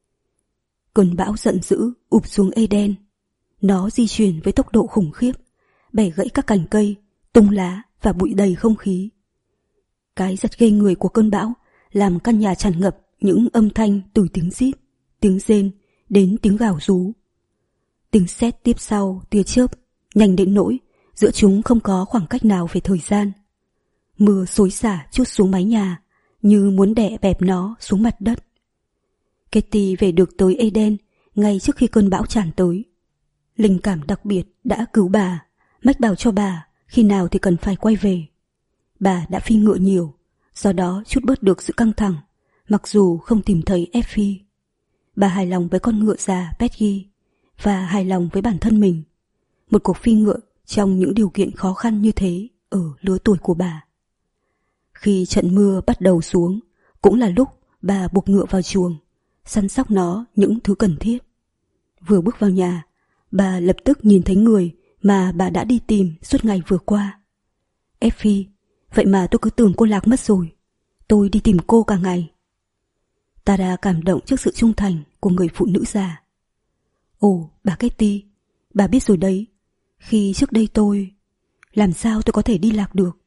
Cơn bão giận dữ ụp xuống Eden. Nó di chuyển với tốc độ khủng khiếp, bẻ gãy các cành cây, tung lá và bụi đầy không khí. Cái giật ghê người của cơn bão làm căn nhà tràn ngập những âm thanh từ tiếng rít, tiếng rên đến tiếng gào rú. Tiếng sét tiếp sau tia chớp, nhanh đến nỗi giữa chúng không có khoảng cách nào về thời gian. Mưa xối xả trút xuống mái nhà như muốn đè bẹp nó xuống mặt đất. Katie về được tới Eden ngay trước khi cơn bão tràn tới. Linh cảm đặc biệt đã cứu bà, mách bảo cho bà khi nào thì cần phải quay về. Bà đã phi ngựa nhiều, do đó chút bớt được sự căng thẳng, mặc dù không tìm thấy Effie. Bà hài lòng với con ngựa già Peggy và hài lòng với bản thân mình. Một cuộc phi ngựa trong những điều kiện khó khăn như thế ở lứa tuổi của bà. Khi trận mưa bắt đầu xuống, cũng là lúc bà buộc ngựa vào chuồng, săn sóc nó những thứ cần thiết. Vừa bước vào nhà, bà lập tức nhìn thấy người mà bà đã đi tìm suốt ngày vừa qua. Effie, vậy mà tôi cứ tưởng cô lạc mất rồi. Tôi đi tìm cô cả ngày. Tara cảm động trước sự trung thành của người phụ nữ già. Ồ, bà Katie, bà biết rồi đấy. Khi trước đây tôi... Làm sao tôi có thể đi lạc được?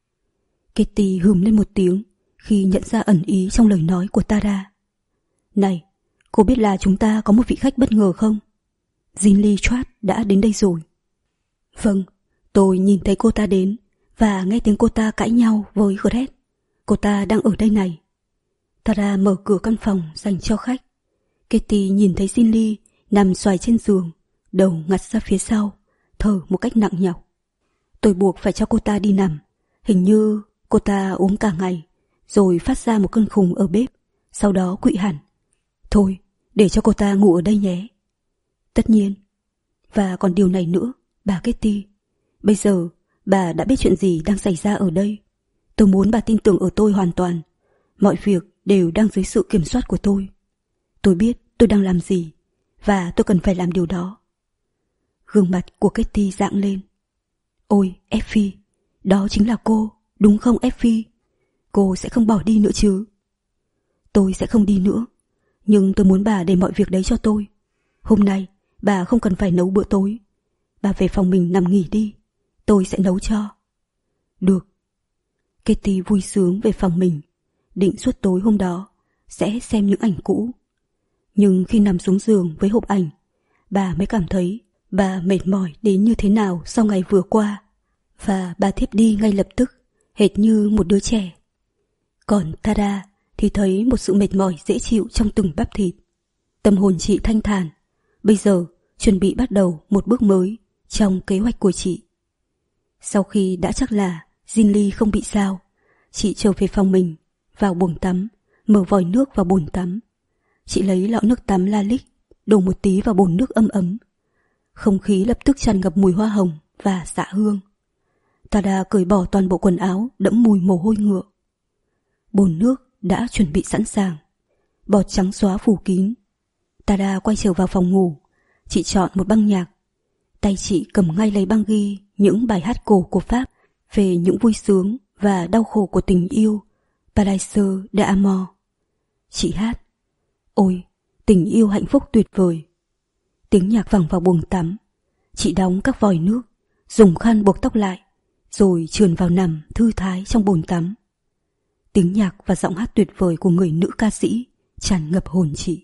Katie hừm lên một tiếng khi nhận ra ẩn ý trong lời nói của Tara. Này, cô biết là chúng ta có một vị khách bất ngờ không? Zinli Trapp đã đến đây rồi. Vâng, tôi nhìn thấy cô ta đến và nghe tiếng cô ta cãi nhau với Gret. Cô ta đang ở đây này. Tara mở cửa căn phòng dành cho khách. Katie nhìn thấy Zinli nằm xoài trên giường, đầu ngặt ra phía sau, thở một cách nặng nhọc. Tôi buộc phải cho cô ta đi nằm. Hình như cô ta uống cả ngày, rồi phát ra một cơn khùng ở bếp, sau đó quỵ hẳn. Thôi, để cho cô ta ngủ ở đây nhé. Tất nhiên. Và còn điều này nữa, bà Katie. Bây giờ, bà đã biết chuyện gì đang xảy ra ở đây. Tôi muốn bà tin tưởng ở tôi hoàn toàn. Mọi việc đều đang dưới sự kiểm soát của tôi. Tôi biết tôi đang làm gì, và tôi cần phải làm điều đó. Gương mặt của Katie rạng lên. Ôi, Effie, đó chính là cô, đúng không Effie? Cô sẽ không bỏ đi nữa chứ? Tôi sẽ không đi nữa, nhưng tôi muốn bà để mọi việc đấy cho tôi. Hôm nay, bà không cần phải nấu bữa tối. Bà về phòng mình nằm nghỉ đi, tôi sẽ nấu cho. Được. Katie vui sướng về phòng mình, định suốt tối hôm đó sẽ xem những ảnh cũ. Nhưng khi nằm xuống giường với hộp ảnh, bà mới cảm thấy bà mệt mỏi đến như thế nào sau ngày vừa qua, và bà thiếp đi ngay lập tức, hệt như một đứa trẻ. Còn Tara thì thấy một sự mệt mỏi dễ chịu trong từng bắp thịt. Tâm hồn chị thanh thản, bây giờ chuẩn bị bắt đầu một bước mới trong kế hoạch của chị. Sau khi đã chắc là Ginny không bị sao, chị trở về phòng mình, vào bồn tắm, mở vòi nước vào bồn tắm. Chị lấy lọ nước tắm Lalique, đổ một tí vào bồn nước ấm ấm. Không khí lập tức tràn ngập mùi hoa hồng và xạ hương. Tara cởi bỏ toàn bộ quần áo đẫm mùi mồ hôi ngựa. Bồn nước đã chuẩn bị sẵn sàng, bọt trắng xóa phủ kín. Tara quay trở vào phòng ngủ. Chị chọn một băng nhạc. Tay chị cầm ngay lấy băng ghi những bài hát cổ của Pháp về những vui sướng và đau khổ của tình yêu, Paradiso d'Amor. Chị hát: Ôi, tình yêu hạnh phúc tuyệt vời. Tiếng nhạc vẳng vào buồng tắm. Chị đóng các vòi nước, dùng khăn buộc tóc lại, rồi trườn vào nằm thư thái trong bồn tắm. Tiếng nhạc và giọng hát tuyệt vời của người nữ ca sĩ tràn ngập hồn chị.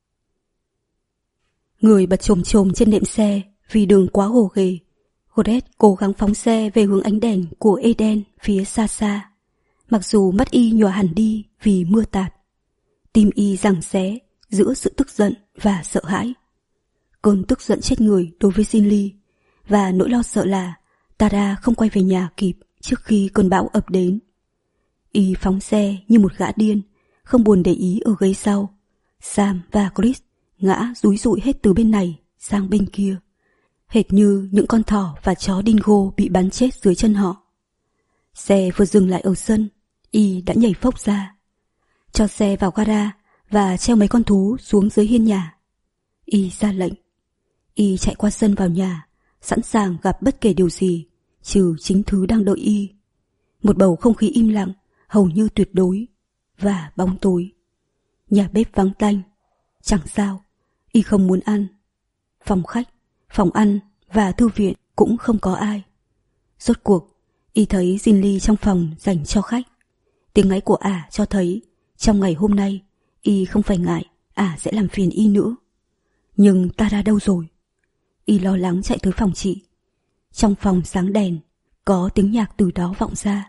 Người bật chồm chồm trên nệm xe vì đường quá gồ ghề. Godet cố gắng phóng xe về hướng ánh đèn của Eden phía xa xa. Mặc dù mắt y nhòa hẳn đi vì mưa tạt, tim y giằng xé giữa sự tức giận và sợ hãi. Cơn tức giận chết người đối với Ginny, và nỗi lo sợ là Tara không quay về nhà kịp trước khi cơn bão ập đến. Y phóng xe như một gã điên, không buồn để ý ở ghế sau. Sam và Chris ngã dúi dụi hết từ bên này sang bên kia, hệt như những con thỏ và chó dingo bị bắn chết dưới chân họ. Xe vừa dừng lại ở sân, y đã nhảy phốc ra, cho xe vào gara và treo mấy con thú xuống dưới hiên nhà. Y ra lệnh. Y chạy qua sân vào nhà, sẵn sàng gặp bất kể điều gì, trừ chính thứ đang đợi y. Một bầu không khí im lặng, hầu như tuyệt đối, và bóng tối. Nhà bếp vắng tanh. Chẳng sao, y không muốn ăn. Phòng khách, phòng ăn và thư viện cũng không có ai. Rốt cuộc, y thấy Ginny trong phòng dành cho khách. Tiếng ngáy của ả cho thấy trong ngày hôm nay y không phải ngại ả sẽ làm phiền y nữa. Nhưng Tara đâu rồi? Y lo lắng chạy tới phòng chị. Trong phòng sáng đèn, có tiếng nhạc từ đó vọng ra.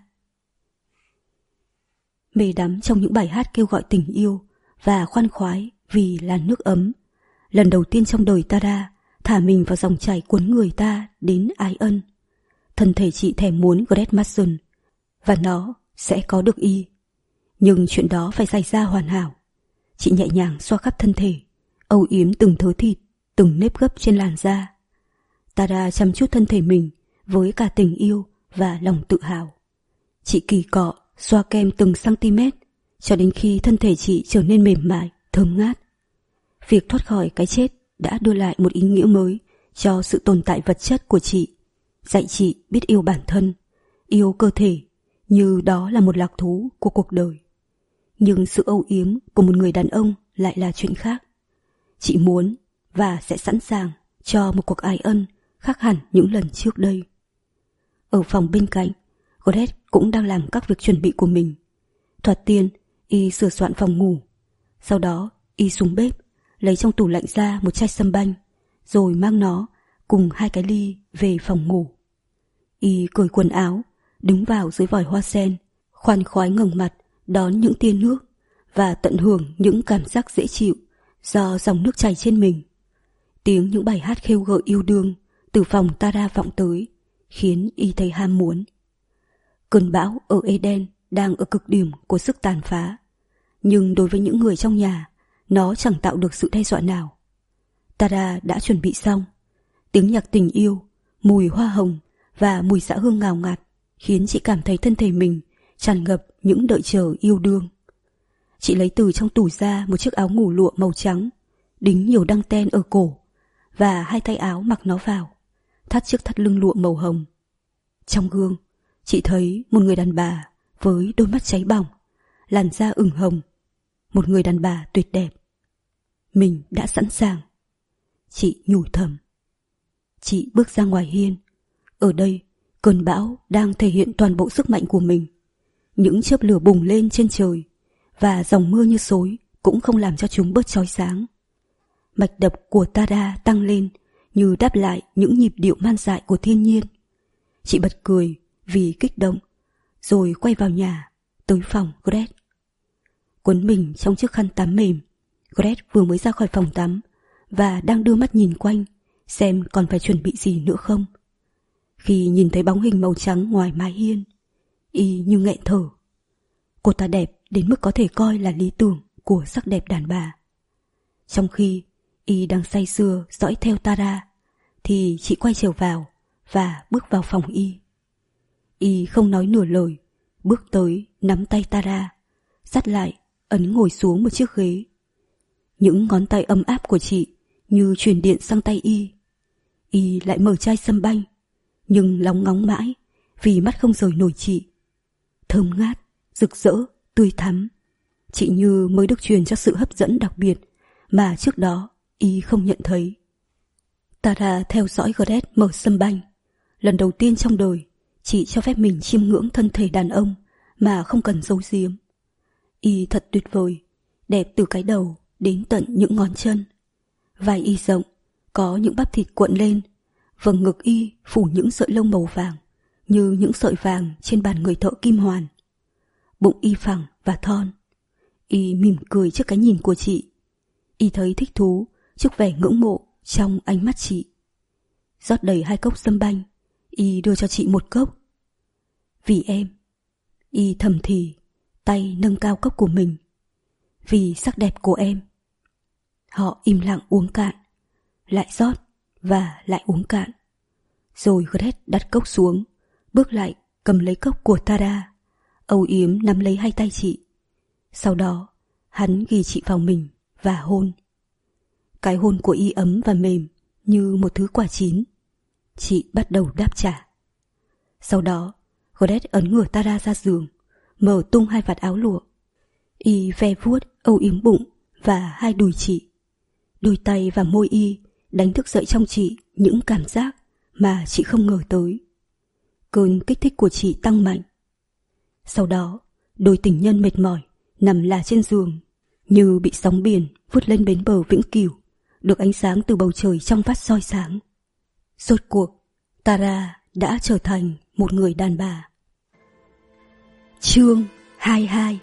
Mê đắm trong những bài hát kêu gọi tình yêu và khoan khoái vì làn nước ấm. Lần đầu tiên trong đời Tara thả mình vào dòng chảy cuốn người ta đến ái ân. Thân thể chị thèm muốn Gret Mason, và nó sẽ có được y. Nhưng chuyện đó phải xảy ra hoàn hảo. Chị nhẹ nhàng xoa khắp thân thể, âu yếm từng thớ thịt, từng nếp gấp trên làn da. Tara chăm chút thân thể mình với cả tình yêu và lòng tự hào. Chị kỳ cọ, xoa kem từng cm, cho đến khi thân thể chị trở nên mềm mại, thơm ngát. Việc thoát khỏi cái chết đã đưa lại một ý nghĩa mới cho sự tồn tại vật chất của chị, dạy chị biết yêu bản thân, yêu cơ thể, như đó là một lạc thú của cuộc đời. Nhưng sự âu yếm của một người đàn ông lại là chuyện khác. Chị muốn và sẽ sẵn sàng cho một cuộc ái ân khác hẳn những lần trước đây. Ở phòng bên cạnh, Godet cũng đang làm các việc chuẩn bị của mình. Thoạt tiên, y sửa soạn phòng ngủ. Sau đó, y xuống bếp, lấy trong tủ lạnh ra một chai sâm banh, rồi mang nó cùng hai cái ly về phòng ngủ. Y cởi quần áo, đứng vào dưới vòi hoa sen, khoan khoái ngẩng mặt đón những tia nước và tận hưởng những cảm giác dễ chịu do dòng nước chảy trên mình. Tiếng những bài hát khêu gợi yêu đương từ phòng Tara vọng tới, khiến y thấy ham muốn. Cơn bão ở Eden đang ở cực điểm của sức tàn phá, nhưng đối với những người trong nhà, nó chẳng tạo được sự đe dọa nào. Tara đã chuẩn bị xong. Tiếng nhạc tình yêu, mùi hoa hồng và mùi xạ hương ngào ngạt khiến chị cảm thấy thân thể mình tràn ngập những đợi chờ yêu đương. chị lấy từ trong tủ ra một chiếc áo ngủ lụa màu trắng, đính nhiều đăng ten ở cổ, và hai tay áo mặc nó vào, thắt chiếc thắt lưng lụa màu hồng. Trong gương, chị thấy một người đàn bà với đôi mắt cháy bỏng, làn da ửng hồng, một người đàn bà tuyệt đẹp. Mình đã sẵn sàng. Chị nhủ thầm. Chị bước ra ngoài hiên. Ở đây, cơn bão đang thể hiện toàn bộ sức mạnh của mình. Những chớp lửa bùng lên trên trời, và dòng mưa như xối cũng không làm cho chúng bớt chói sáng. Mạch đập của Tara tăng lên như đáp lại những nhịp điệu man dại của thiên nhiên. Chị bật cười vì kích động, rồi quay vào nhà, tới phòng Gret. Quấn mình trong chiếc khăn tắm mềm, Gret vừa mới ra khỏi phòng tắm và đang đưa mắt nhìn quanh xem còn phải chuẩn bị gì nữa không. Khi nhìn thấy bóng hình màu trắng ngoài mái hiên, y như nghẹn thở. Cô ta đẹp đến mức có thể coi là lý tưởng của sắc đẹp đàn bà. Trong khi y đang say sưa dõi theo Tara, thì chị quay trở vào và bước vào phòng y. Y không nói nửa lời, bước tới nắm tay Tara, dắt lại, ấn ngồi xuống một chiếc ghế. Những ngón tay ấm áp của chị như truyền điện sang tay y. Y lại mở chai sâm banh, nhưng lóng ngóng mãi vì mắt không rời nổi chị. Thơm ngát, rực rỡ, tươi thắm. Chị như mới được truyền cho sự hấp dẫn đặc biệt mà trước đó y không nhận thấy. Tara theo dõi Gret mở sâm banh. Lần đầu tiên trong đời, chị cho phép mình chiêm ngưỡng thân thể đàn ông mà không cần giấu giếm. Y thật tuyệt vời, đẹp từ cái đầu đến tận những ngón chân. Vai y rộng, có những bắp thịt cuộn lên, vầng ngực y phủ những sợi lông màu vàng, như những sợi vàng trên bàn người thợ kim hoàn. Bụng y phẳng và thon. Y mỉm cười trước cái nhìn của chị. Y thấy thích thú trước vẻ ngưỡng mộ trong ánh mắt chị. Rót đầy hai cốc sâm banh, y đưa cho chị một cốc. Vì em. Y thầm thì, tay nâng cao cốc của mình. Vì sắc đẹp của em. Họ im lặng uống cạn, lại rót và lại uống cạn. Rồi Gret đặt cốc xuống, bước lại cầm lấy cốc của Tara, âu yếm nắm lấy hai tay chị. Sau đó, hắn ghi chị vào mình và hôn. Cái hôn của y ấm và mềm như một thứ quả chín. Chị bắt đầu đáp trả. Sau đó, Gret ấn ngửa Tara ra giường, mở tung hai vạt áo lụa. Y ve vuốt âu yếm bụng và hai đùi chị. Đôi tay và môi y đánh thức dậy trong chị những cảm giác mà chị không ngờ tới. Cơn kích thích của chị tăng mạnh. Sau đó, đôi tình nhân mệt mỏi nằm là trên giường, như bị sóng biển vút lên bến bờ vĩnh cửu, được ánh sáng từ bầu trời trong vắt soi sáng. Rốt cuộc, Tara đã trở thành một người đàn bà. Chương hai mươi hai.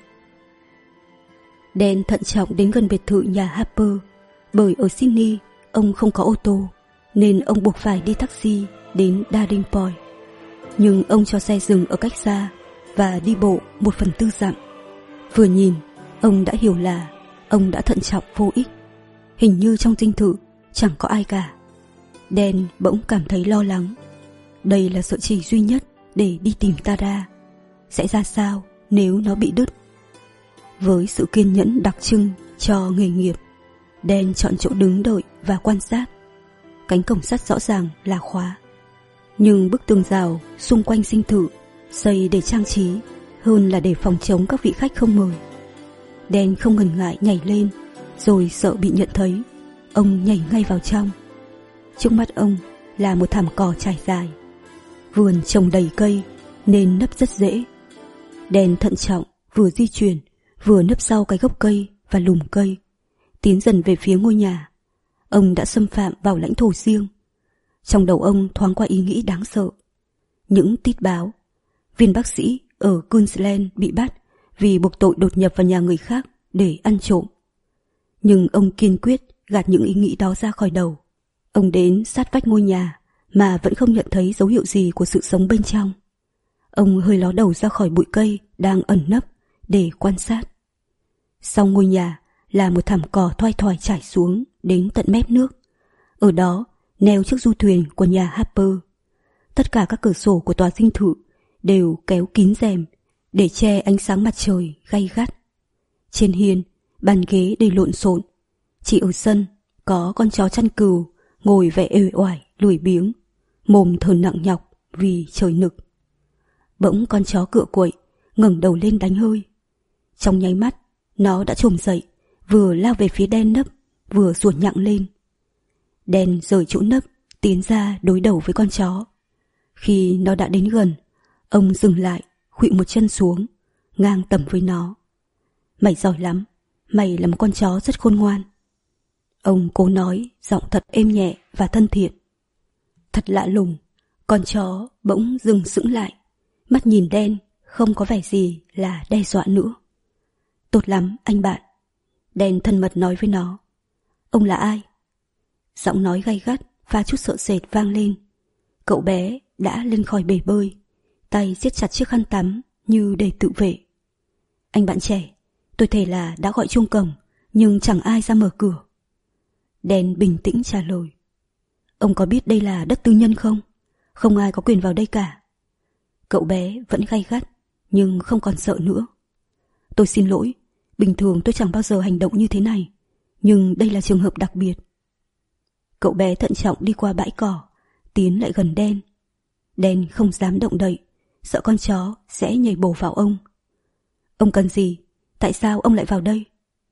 Dan thận trọng đến gần biệt thự nhà Harper, bởi ở Sydney ông không có ô tô, nên ông buộc phải đi taxi đến Daring Point. Nhưng ông cho xe dừng ở cách xa và đi bộ một phần tư dặm. Vừa nhìn, ông đã hiểu là ông đã thận trọng vô ích. Hình như trong dinh thự chẳng có ai cả. Dan bỗng cảm thấy lo lắng. Đây là sợi chỉ duy nhất để đi tìm Tara. Sẽ ra sao nếu nó bị đứt? Với sự kiên nhẫn đặc trưng cho nghề nghiệp, Dan chọn chỗ đứng đợi và quan sát. Cánh cổng sắt rõ ràng là khóa, nhưng bức tường rào xung quanh dinh thự xây để trang trí hơn là để phòng chống các vị khách không mời. Dan không ngần ngại nhảy lên, rồi sợ bị nhận thấy, ông nhảy ngay vào trong. Trước mắt ông là một thảm cỏ trải dài. Vườn trồng đầy cây nên nấp rất dễ. Dan thận trọng vừa di chuyển vừa nấp sau cái gốc cây và lùm cây, tiến dần về phía ngôi nhà. Ông đã xâm phạm vào lãnh thổ riêng. Trong đầu ông thoáng qua ý nghĩ đáng sợ. Những tít báo viên bác sĩ ở Queensland bị bắt vì buộc tội đột nhập vào nhà người khác để ăn trộm. Nhưng ông kiên quyết gạt những ý nghĩ đó ra khỏi đầu. Ông đến sát vách ngôi nhà mà vẫn không nhận thấy dấu hiệu gì của sự sống bên trong. Ông hơi ló đầu ra khỏi bụi cây đang ẩn nấp để quan sát. Sau ngôi nhà là một thảm cỏ thoai thoải trải xuống đến tận mép nước. Ở đó neo chiếc du thuyền của nhà Harper. Tất cả các cửa sổ của tòa dinh thự đều kéo kín rèm để che ánh sáng mặt trời gay gắt. Trên hiên, bàn ghế đầy lộn xộn. Chỉ ở sân có con chó chăn cừu ngồi vẻ uể oải lười biếng, mồm thở nặng nhọc vì trời nực. Bỗng con chó cựa quậy, ngẩng đầu lên đánh hơi. Trong nháy mắt, nó đã trồm dậy, vừa lao về phía đen nấp, vừa sủa nhặng lên. Đen rời chỗ nấp, tiến ra đối đầu với con chó. Khi nó đã đến gần, ông dừng lại, khuỵu một chân xuống, ngang tầm với nó. Mày giỏi lắm, mày là một con chó rất khôn ngoan. Ông cố nói, giọng thật êm nhẹ và thân thiện. Thật lạ lùng, con chó bỗng dừng sững lại, mắt nhìn đen, không có vẻ gì là đe dọa nữa. Tốt lắm, anh bạn. Đen thân mật nói với nó. Ông là ai? Giọng nói gay gắt và chút sợ sệt vang lên. Cậu bé đã lên khỏi bể bơi, tay siết chặt chiếc khăn tắm như để tự vệ. Anh bạn trẻ, tôi thề là đã gọi chuông cổng, nhưng chẳng ai ra mở cửa. Đen bình tĩnh trả lời. Ông có biết đây là đất tư nhân không? Không ai có quyền vào đây cả. Cậu bé vẫn gay gắt, nhưng không còn sợ nữa. Tôi xin lỗi, bình thường tôi chẳng bao giờ hành động như thế này, nhưng đây là trường hợp đặc biệt. Cậu bé thận trọng đi qua bãi cỏ, tiến lại gần Đen. Đen không dám động đậy, sợ con chó sẽ nhảy bổ vào ông. Ông cần gì? Tại sao ông lại vào đây?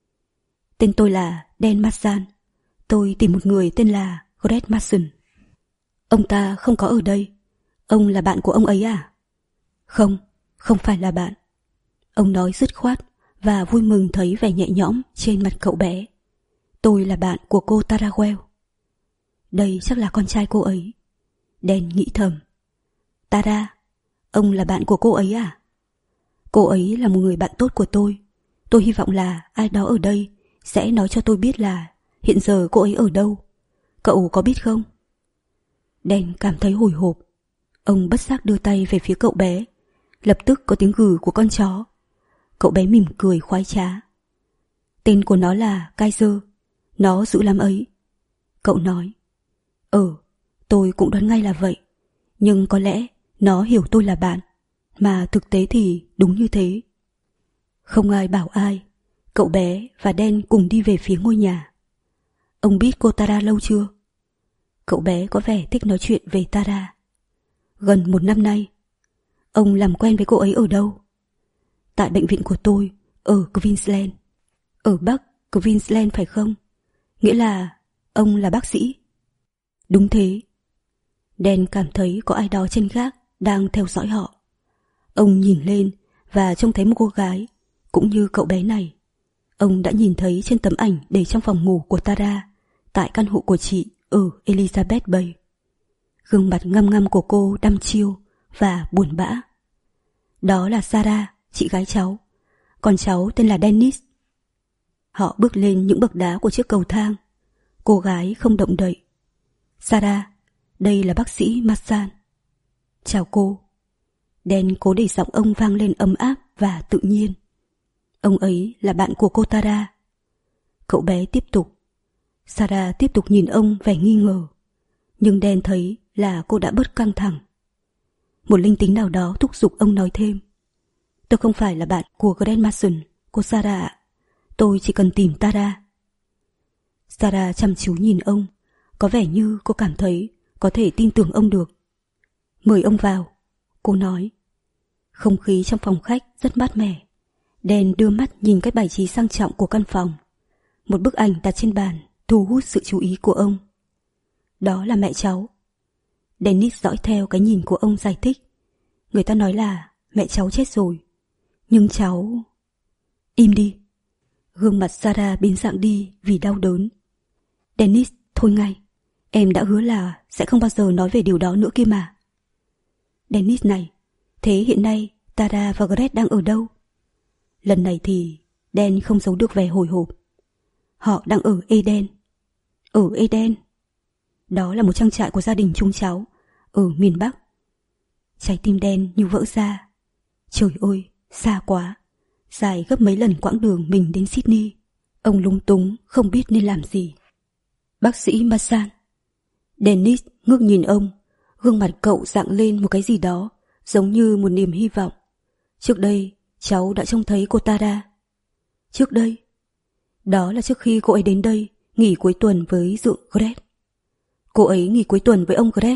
Tên tôi là Dan Mason. Tôi tìm một người tên là Greg Mason. Ông ta không có ở đây. Ông là bạn của ông ấy à? Không, không phải là bạn. Ông nói dứt khoát và vui mừng thấy vẻ nhẹ nhõm trên mặt cậu bé. Tôi là bạn của cô Tara Well. Đây chắc là con trai cô ấy. Dan nghĩ thầm. Tara, ông là bạn của cô ấy à? Cô ấy là một người bạn tốt của tôi. Tôi hy vọng là ai đó ở đây sẽ nói cho tôi biết là hiện giờ cô ấy ở đâu. Cậu có biết không? Dan cảm thấy hồi hộp. Ông bất giác đưa tay về phía cậu bé. Lập tức có tiếng gừ của con chó. Cậu bé mỉm cười khoái trá. Tên của nó là Kaiser. Nó dữ lắm ấy. Cậu nói. Ừ, tôi cũng đoán ngay là vậy. Nhưng có lẽ nó hiểu tôi là bạn. Mà thực tế thì đúng như thế. Không ai bảo ai. Cậu bé và Dan cùng đi về phía ngôi nhà. Ông biết cô Tara lâu chưa? Cậu bé có vẻ thích nói chuyện về Tara. Gần một năm nay. Ông làm quen với cô ấy ở đâu? Tại bệnh viện của tôi, ở Queensland. Ở Bắc Queensland phải không? Nghĩa là ông là bác sĩ? Đúng thế. Dan cảm thấy có ai đó trên gác đang theo dõi họ. Ông nhìn lên và trông thấy một cô gái, cũng như cậu bé này. Ông đã nhìn thấy trên tấm ảnh để trong phòng ngủ của Tara, tại căn hộ của chị ở Elizabeth Bay. Gương mặt ngăm ngăm của cô đăm chiêu và buồn bã. Đó là Sarah, chị gái cháu. Còn cháu tên là Dennis. Họ bước lên những bậc đá của chiếc cầu thang. Cô gái không động đậy. Sarah, đây là bác sĩ Mason. Chào cô. Dan cố để giọng ông vang lên ấm áp và tự nhiên. Ông ấy là bạn của cô Tara. Cậu bé tiếp tục. Sarah tiếp tục nhìn ông vẻ nghi ngờ. Nhưng Dan thấy là cô đã bớt căng thẳng. Một linh tính nào đó thúc giục ông nói thêm. Tôi không phải là bạn của Greg Mason, cô Sarah ạ. Tôi chỉ cần tìm Tara. Sarah chăm chú nhìn ông. Có vẻ như cô cảm thấy có thể tin tưởng ông được. Mời ông vào, cô nói. Không khí trong phòng khách rất mát mẻ. Dan đưa mắt nhìn cách bài trí sang trọng của căn phòng. Một bức ảnh đặt trên bàn thu hút sự chú ý của ông. Đó là mẹ cháu. Dennis dõi theo cái nhìn của ông giải thích. Người ta nói là mẹ cháu chết rồi. Nhưng cháu... Im đi. Gương mặt Sarah biến dạng đi vì đau đớn. Dennis, thôi ngay. Em đã hứa là sẽ không bao giờ nói về điều đó nữa kia mà. Dennis này, thế hiện nay Tara và Greg đang ở đâu? Lần này thì Dan không giấu được vẻ hồi hộp. Họ đang ở Eden. Ở Eden? Đó là một trang trại của gia đình chúng cháu ở miền Bắc. Trái tim Dan như vỡ ra. Trời ơi, xa quá. Dài gấp mấy lần quãng đường mình đến Sydney. Ông lúng túng không biết nên làm gì. Bác sĩ Mason. Dennis ngước nhìn ông. Gương mặt cậu rạng lên một cái gì đó giống như một niềm hy vọng. Trước đây cháu đã trông thấy cô Tara. Trước đây, đó là trước khi cô ấy đến đây nghỉ cuối tuần với dượng Gret. Cô ấy nghỉ cuối tuần với ông Gret.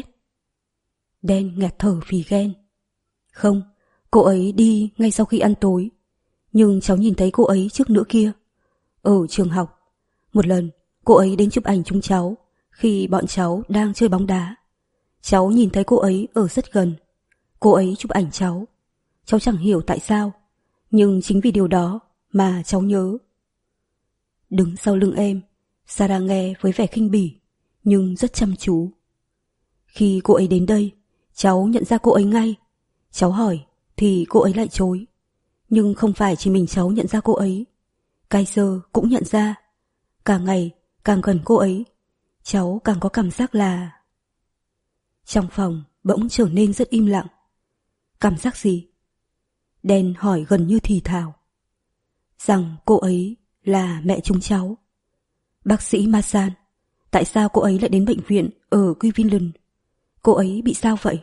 Dan nghẹt thở vì ghen. Không, cô ấy đi ngay sau khi ăn tối. Nhưng cháu nhìn thấy cô ấy trước nữa kia. Ở trường học, một lần cô ấy đến chụp ảnh chúng cháu khi bọn cháu đang chơi bóng đá. Cháu nhìn thấy cô ấy ở rất gần. Cô ấy chụp ảnh cháu. Cháu chẳng hiểu tại sao, nhưng chính vì điều đó mà cháu nhớ. Đứng sau lưng em, Sarah nghe với vẻ khinh bỉ, nhưng rất chăm chú. Khi cô ấy đến đây, cháu nhận ra cô ấy ngay. Cháu hỏi, thì cô ấy lại chối. Nhưng không phải chỉ mình cháu nhận ra cô ấy. Kaiser cũng nhận ra. Càng ngày, càng gần cô ấy, cháu càng có cảm giác là... Trong phòng bỗng trở nên rất im lặng. Cảm giác gì? Dan hỏi gần như thì thào. Rằng cô ấy là mẹ chúng cháu. Bác sĩ Masan, tại sao cô ấy lại đến bệnh viện ở Cleveland? Cô ấy bị sao vậy?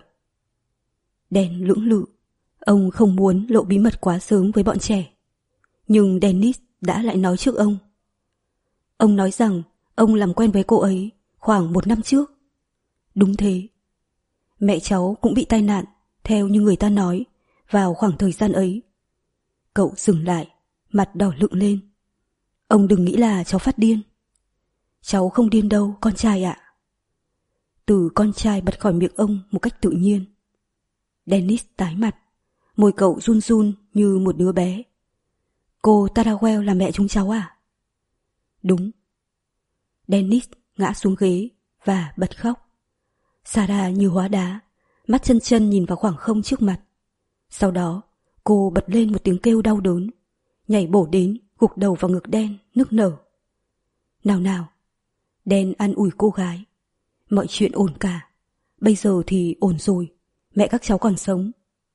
Dan lưỡng lự. Ông không muốn lộ bí mật quá sớm với bọn trẻ. Nhưng Dennis đã lại nói trước ông. Ông nói rằng ông làm quen với cô ấy khoảng một năm trước. Đúng thế. Mẹ cháu cũng bị tai nạn, theo như người ta nói, vào khoảng thời gian ấy. Cậu dừng lại, mặt đỏ lựng lên. Ông đừng nghĩ là cháu phát điên. Cháu không điên đâu, con trai ạ. Từ con trai bật khỏi miệng ông một cách tự nhiên. Dennis tái mặt, môi cậu run run như một đứa bé. Cô Tarawell là mẹ chúng cháu à? Đúng. Dennis ngã xuống ghế và bật khóc. Sarah như hóa đá, mắt chân chân nhìn vào khoảng không trước mặt. Sau đó, cô bật lên một tiếng kêu đau đớn, nhảy bổ đến, gục đầu vào ngực Dan, nức nở. Nào nào, Dan an ủi cô gái. Mọi chuyện ổn cả. Bây giờ thì ổn rồi, mẹ các cháu còn sống.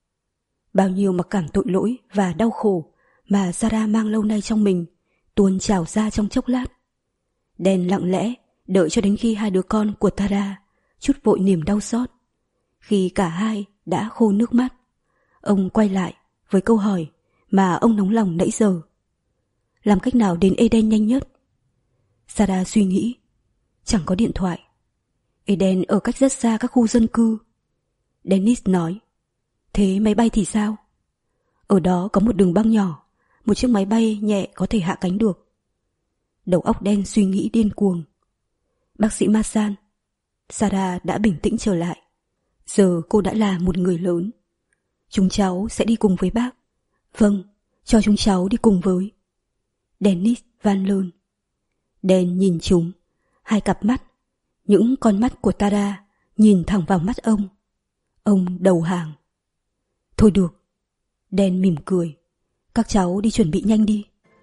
Bao nhiêu mặc cảm tội lỗi và đau khổ mà Sarah mang lâu nay trong mình tuôn trào ra trong chốc lát. Dan lặng lẽ đợi cho đến khi hai đứa con của Tara chút vội niềm đau xót. Khi cả hai đã khô nước mắt, ông quay lại với câu hỏi mà ông nóng lòng nãy giờ. Làm cách nào đến Eden nhanh nhất? Sarah suy nghĩ. Chẳng có điện thoại. Eden ở cách rất xa các khu dân cư. Dennis nói. Thế máy bay thì sao? Ở đó có một đường băng nhỏ, một chiếc máy bay nhẹ có thể hạ cánh được. Đầu óc Dan suy nghĩ điên cuồng. Bác sĩ Masan. Sarah đã bình tĩnh trở lại. Giờ cô đã là một người lớn. Chúng cháu sẽ đi cùng với bác. Vâng, cho chúng cháu đi cùng với. Dennis van lơn. Dan nhìn chúng, hai cặp mắt, những con mắt của Tara nhìn thẳng vào mắt ông. Ông đầu hàng. Thôi được. Dan mỉm cười. Các cháu đi chuẩn bị nhanh đi.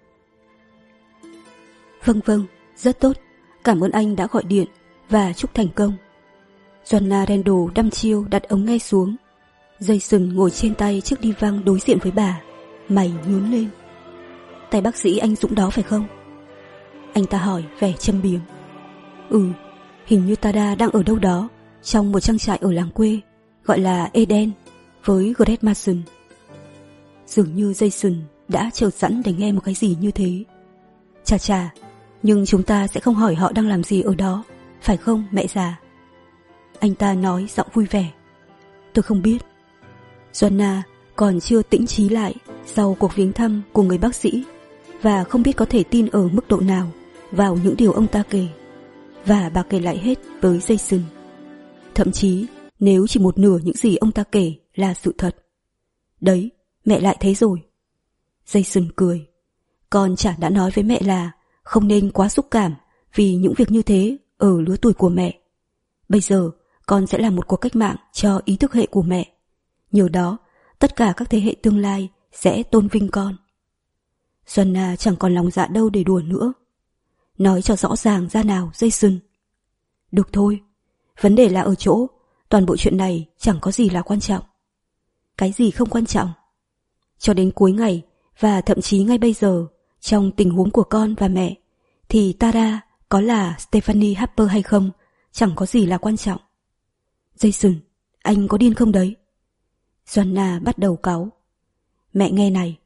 Vâng vâng, rất tốt. Cảm ơn anh đã gọi điện và chúc thành công. Joanna Randall đăm chiêu đặt ống nghe xuống. Jason ngồi trên tay chiếc đi văng đối diện với bà, mày nhún lên. Tay bác sĩ anh Dũng đó phải không? Anh ta hỏi vẻ châm biếm. Ừ, hình như Tada đang ở đâu đó trong một trang trại ở làng quê gọi là Eden với Gret Mason. Dường như Jason đã chờ sẵn để nghe một cái gì như thế. Chà chà, nhưng chúng ta sẽ không hỏi họ đang làm gì ở đó, phải không mẹ già? Anh ta nói giọng vui vẻ. Tôi không biết. Joanna còn chưa tĩnh trí lại sau cuộc viếng thăm của người bác sĩ và không biết có thể tin ở mức độ nào vào những điều ông ta kể. Và bà kể lại hết với Jason. Thậm chí nếu chỉ một nửa những gì ông ta kể là sự thật. Đấy, mẹ lại thấy rồi. Jason cười. Con chả đã nói với mẹ là không nên quá xúc cảm vì những việc như thế ở lứa tuổi của mẹ. Bây giờ con sẽ làm một cuộc cách mạng cho ý thức hệ của mẹ. Nhờ đó, tất cả các thế hệ tương lai sẽ tôn vinh con. Joanna chẳng còn lòng dạ đâu để đùa nữa. Nói cho rõ ràng ra nào, Jason. Được thôi, vấn đề là ở chỗ toàn bộ chuyện này chẳng có gì là quan trọng. Cái gì không quan trọng? Cho đến cuối ngày và thậm chí ngay bây giờ, trong tình huống của con và mẹ, thì Tara có là Stephanie Harper hay không chẳng có gì là quan trọng. Jason, anh có điên không đấy? Joanna bắt đầu cáu. Mẹ nghe này,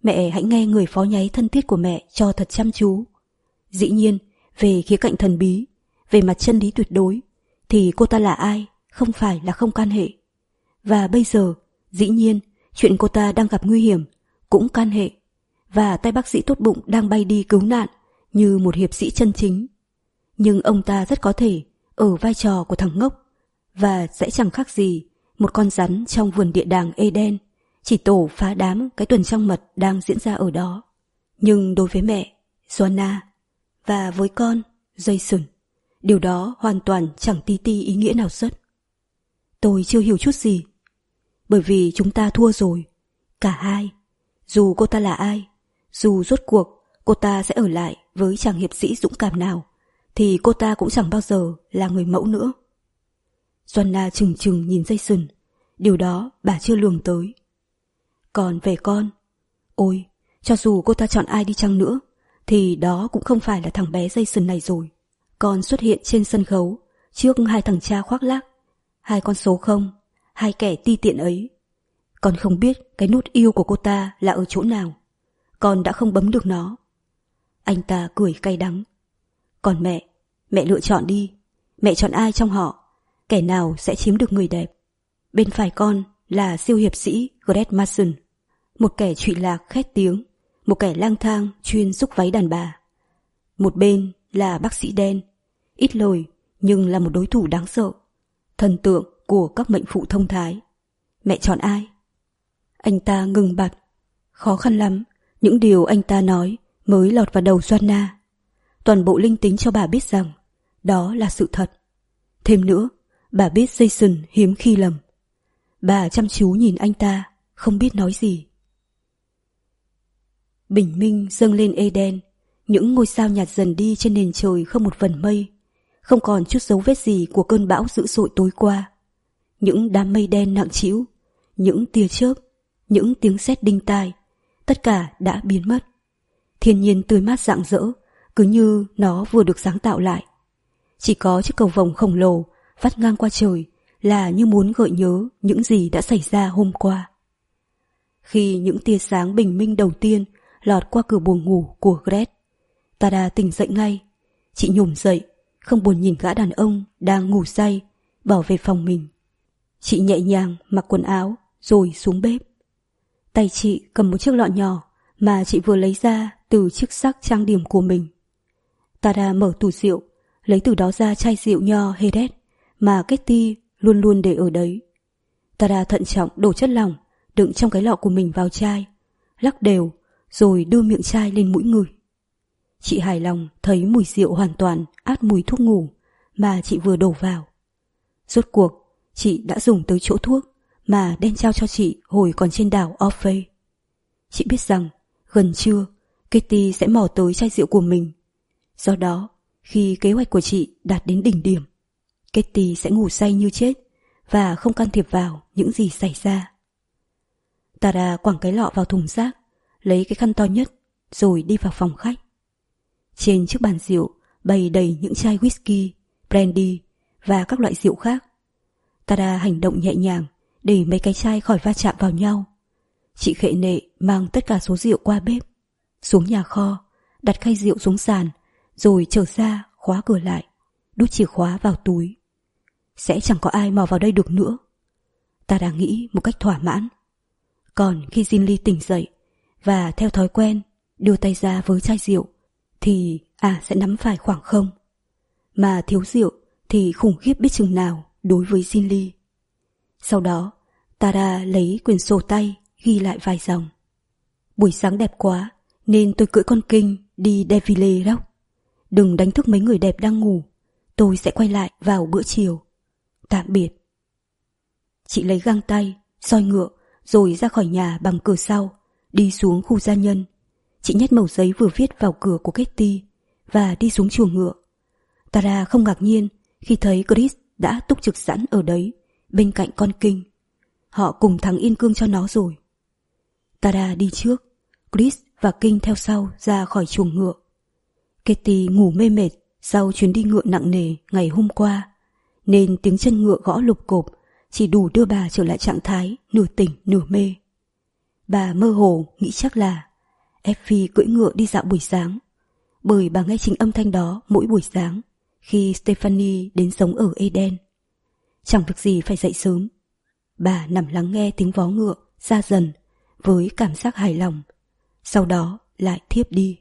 Mẹ hãy nghe người phó nháy thân thiết của mẹ cho thật chăm chú. Dĩ nhiên, về khía cạnh thần bí, về mặt chân lý tuyệt đối, thì cô ta là ai không phải là không can hệ. Và bây giờ, dĩ nhiên, chuyện cô ta đang gặp nguy hiểm cũng can hệ. Và tay bác sĩ tốt bụng đang bay đi cứu nạn như một hiệp sĩ chân chính. Nhưng ông ta rất có thể ở vai trò của thằng ngốc, và sẽ chẳng khác gì một con rắn trong vườn địa đàng Eden, chỉ tổ phá đám cái tuần trăng mật đang diễn ra ở đó. Nhưng đối với mẹ, Joanna, và với con, Jason, điều đó hoàn toàn chẳng tí ti ý nghĩa nào rất. Tôi chưa hiểu chút gì. Bởi vì chúng ta thua rồi, cả hai. Dù cô ta là ai, dù rốt cuộc cô ta sẽ ở lại với chàng hiệp sĩ dũng cảm nào, thì cô ta cũng chẳng bao giờ là người mẫu nữa. Joanna chừng chừng nhìn Jason, điều đó bà chưa lường tới. Còn về con, ôi, cho dù cô ta chọn ai đi chăng nữa, thì đó cũng không phải là thằng bé Jason này rồi. Con xuất hiện trên sân khấu trước hai thằng cha khoác lác, hai con số không, hai kẻ ti tiện ấy. Con không biết cái nút yêu của cô ta là ở chỗ nào. Con đã không bấm được nó. Anh ta cười cay đắng. Còn mẹ, mẹ lựa chọn đi. Mẹ chọn ai trong họ? Kẻ nào sẽ chiếm được người đẹp? Bên phải con là siêu hiệp sĩ Greg Mason, một kẻ trụy lạc khét tiếng, một kẻ lang thang chuyên xúc váy đàn bà. Một bên là bác sĩ đen, ít lời nhưng là một đối thủ đáng sợ, thần tượng của các mệnh phụ thông thái. Mẹ chọn ai? Anh ta ngừng bặt. Khó khăn lắm, những điều anh ta nói mới lọt vào đầu Joanna. Toàn bộ linh tính cho bà biết rằng đó là sự thật. Thêm nữa, bà biết Jason hiếm khi lầm. Bà chăm chú nhìn anh ta, không biết nói gì. Bình minh dâng lên Eden, những ngôi sao nhạt dần đi trên nền trời không một vần mây, không còn chút dấu vết gì của cơn bão dữ dội tối qua. Những đám mây đen nặng trĩu, những tia chớp, những tiếng sét đinh tai, tất cả đã biến mất. Thiên nhiên tươi mát rạng rỡ, cứ như nó vừa được sáng tạo lại. Chỉ có chiếc cầu vồng khổng lồ vắt ngang qua trời là như muốn gợi nhớ những gì đã xảy ra hôm qua. Khi những tia sáng bình minh đầu tiên lọt qua cửa buồng ngủ của Greg, Tada tỉnh dậy ngay. Chị nhổm dậy, không buồn nhìn gã đàn ông đang ngủ say, bỏ về phòng mình. Chị nhẹ nhàng mặc quần áo rồi xuống bếp. Tay chị cầm một chiếc lọ nhỏ mà chị vừa lấy ra từ chiếc sắc trang điểm của mình. Tada mở tủ rượu, lấy từ đó ra chai rượu nho Jerez mà Katie luôn luôn để ở đấy. Tada thận trọng đổ chất lỏng đựng trong cái lọ của mình vào chai, lắc đều rồi đưa miệng chai lên mũi ngửi. Chị hài lòng thấy mùi rượu hoàn toàn át mùi thuốc ngủ mà chị vừa đổ vào. Rốt cuộc, chị đã dùng tới chỗ thuốc mà đen trao cho chị hồi còn trên đảo Orphei. Chị biết rằng gần trưa Katie sẽ mò tới chai rượu của mình. Do đó, khi kế hoạch của chị đạt đến đỉnh điểm, Katie sẽ ngủ say như chết và không can thiệp vào những gì xảy ra. Tada quẳng cái lọ vào thùng rác, lấy cái khăn to nhất rồi đi vào phòng khách. Trên chiếc bàn rượu bày đầy những chai whisky, brandy và các loại rượu khác. Tada hành động nhẹ nhàng để mấy cái chai khỏi va chạm vào nhau. Chị khệ nệ mang tất cả số rượu qua bếp, xuống nhà kho, đặt khay rượu xuống sàn, rồi trở ra khóa cửa lại, đút chìa khóa vào túi. Sẽ chẳng có ai mò vào đây được nữa. Tada nghĩ một cách thỏa mãn. Còn khi Jinli tỉnh dậy và theo thói quen đưa tay ra với chai rượu, thì à sẽ nắm phải khoảng không. Mà thiếu rượu thì khủng khiếp biết chừng nào đối với Jinli. Sau đó, Tada lấy quyển sổ tay ghi lại vài dòng. Buổi sáng đẹp quá nên tôi cưỡi con kinh đi Deville Rock. Đừng đánh thức mấy người đẹp đang ngủ. Tôi sẽ quay lại vào bữa chiều. Tạm biệt. Chị lấy găng tay, soi ngựa rồi ra khỏi nhà bằng cửa sau, đi xuống khu gia nhân. Chị nhét mẩu giấy vừa viết vào cửa của Katie và đi xuống chuồng ngựa. Tada không ngạc nhiên khi thấy Chris đã túc trực sẵn ở đấy bên cạnh con kinh. Họ cùng thắng yên cương cho nó rồi. Tada đi trước, Chris và Kinh theo sau ra khỏi chuồng ngựa. Katie ngủ mê mệt sau chuyến đi ngựa nặng nề ngày hôm qua, nên tiếng chân ngựa gõ lục cộp chỉ đủ đưa bà trở lại trạng thái nửa tỉnh nửa mê. Bà mơ hồ nghĩ chắc là Effie cưỡi ngựa đi dạo buổi sáng, bởi bà nghe chính âm thanh đó mỗi buổi sáng khi Stephanie đến sống ở Eden. Chẳng việc gì phải dậy sớm. Bà nằm lắng nghe tiếng vó ngựa xa dần với cảm giác hài lòng, sau đó lại thiếp đi.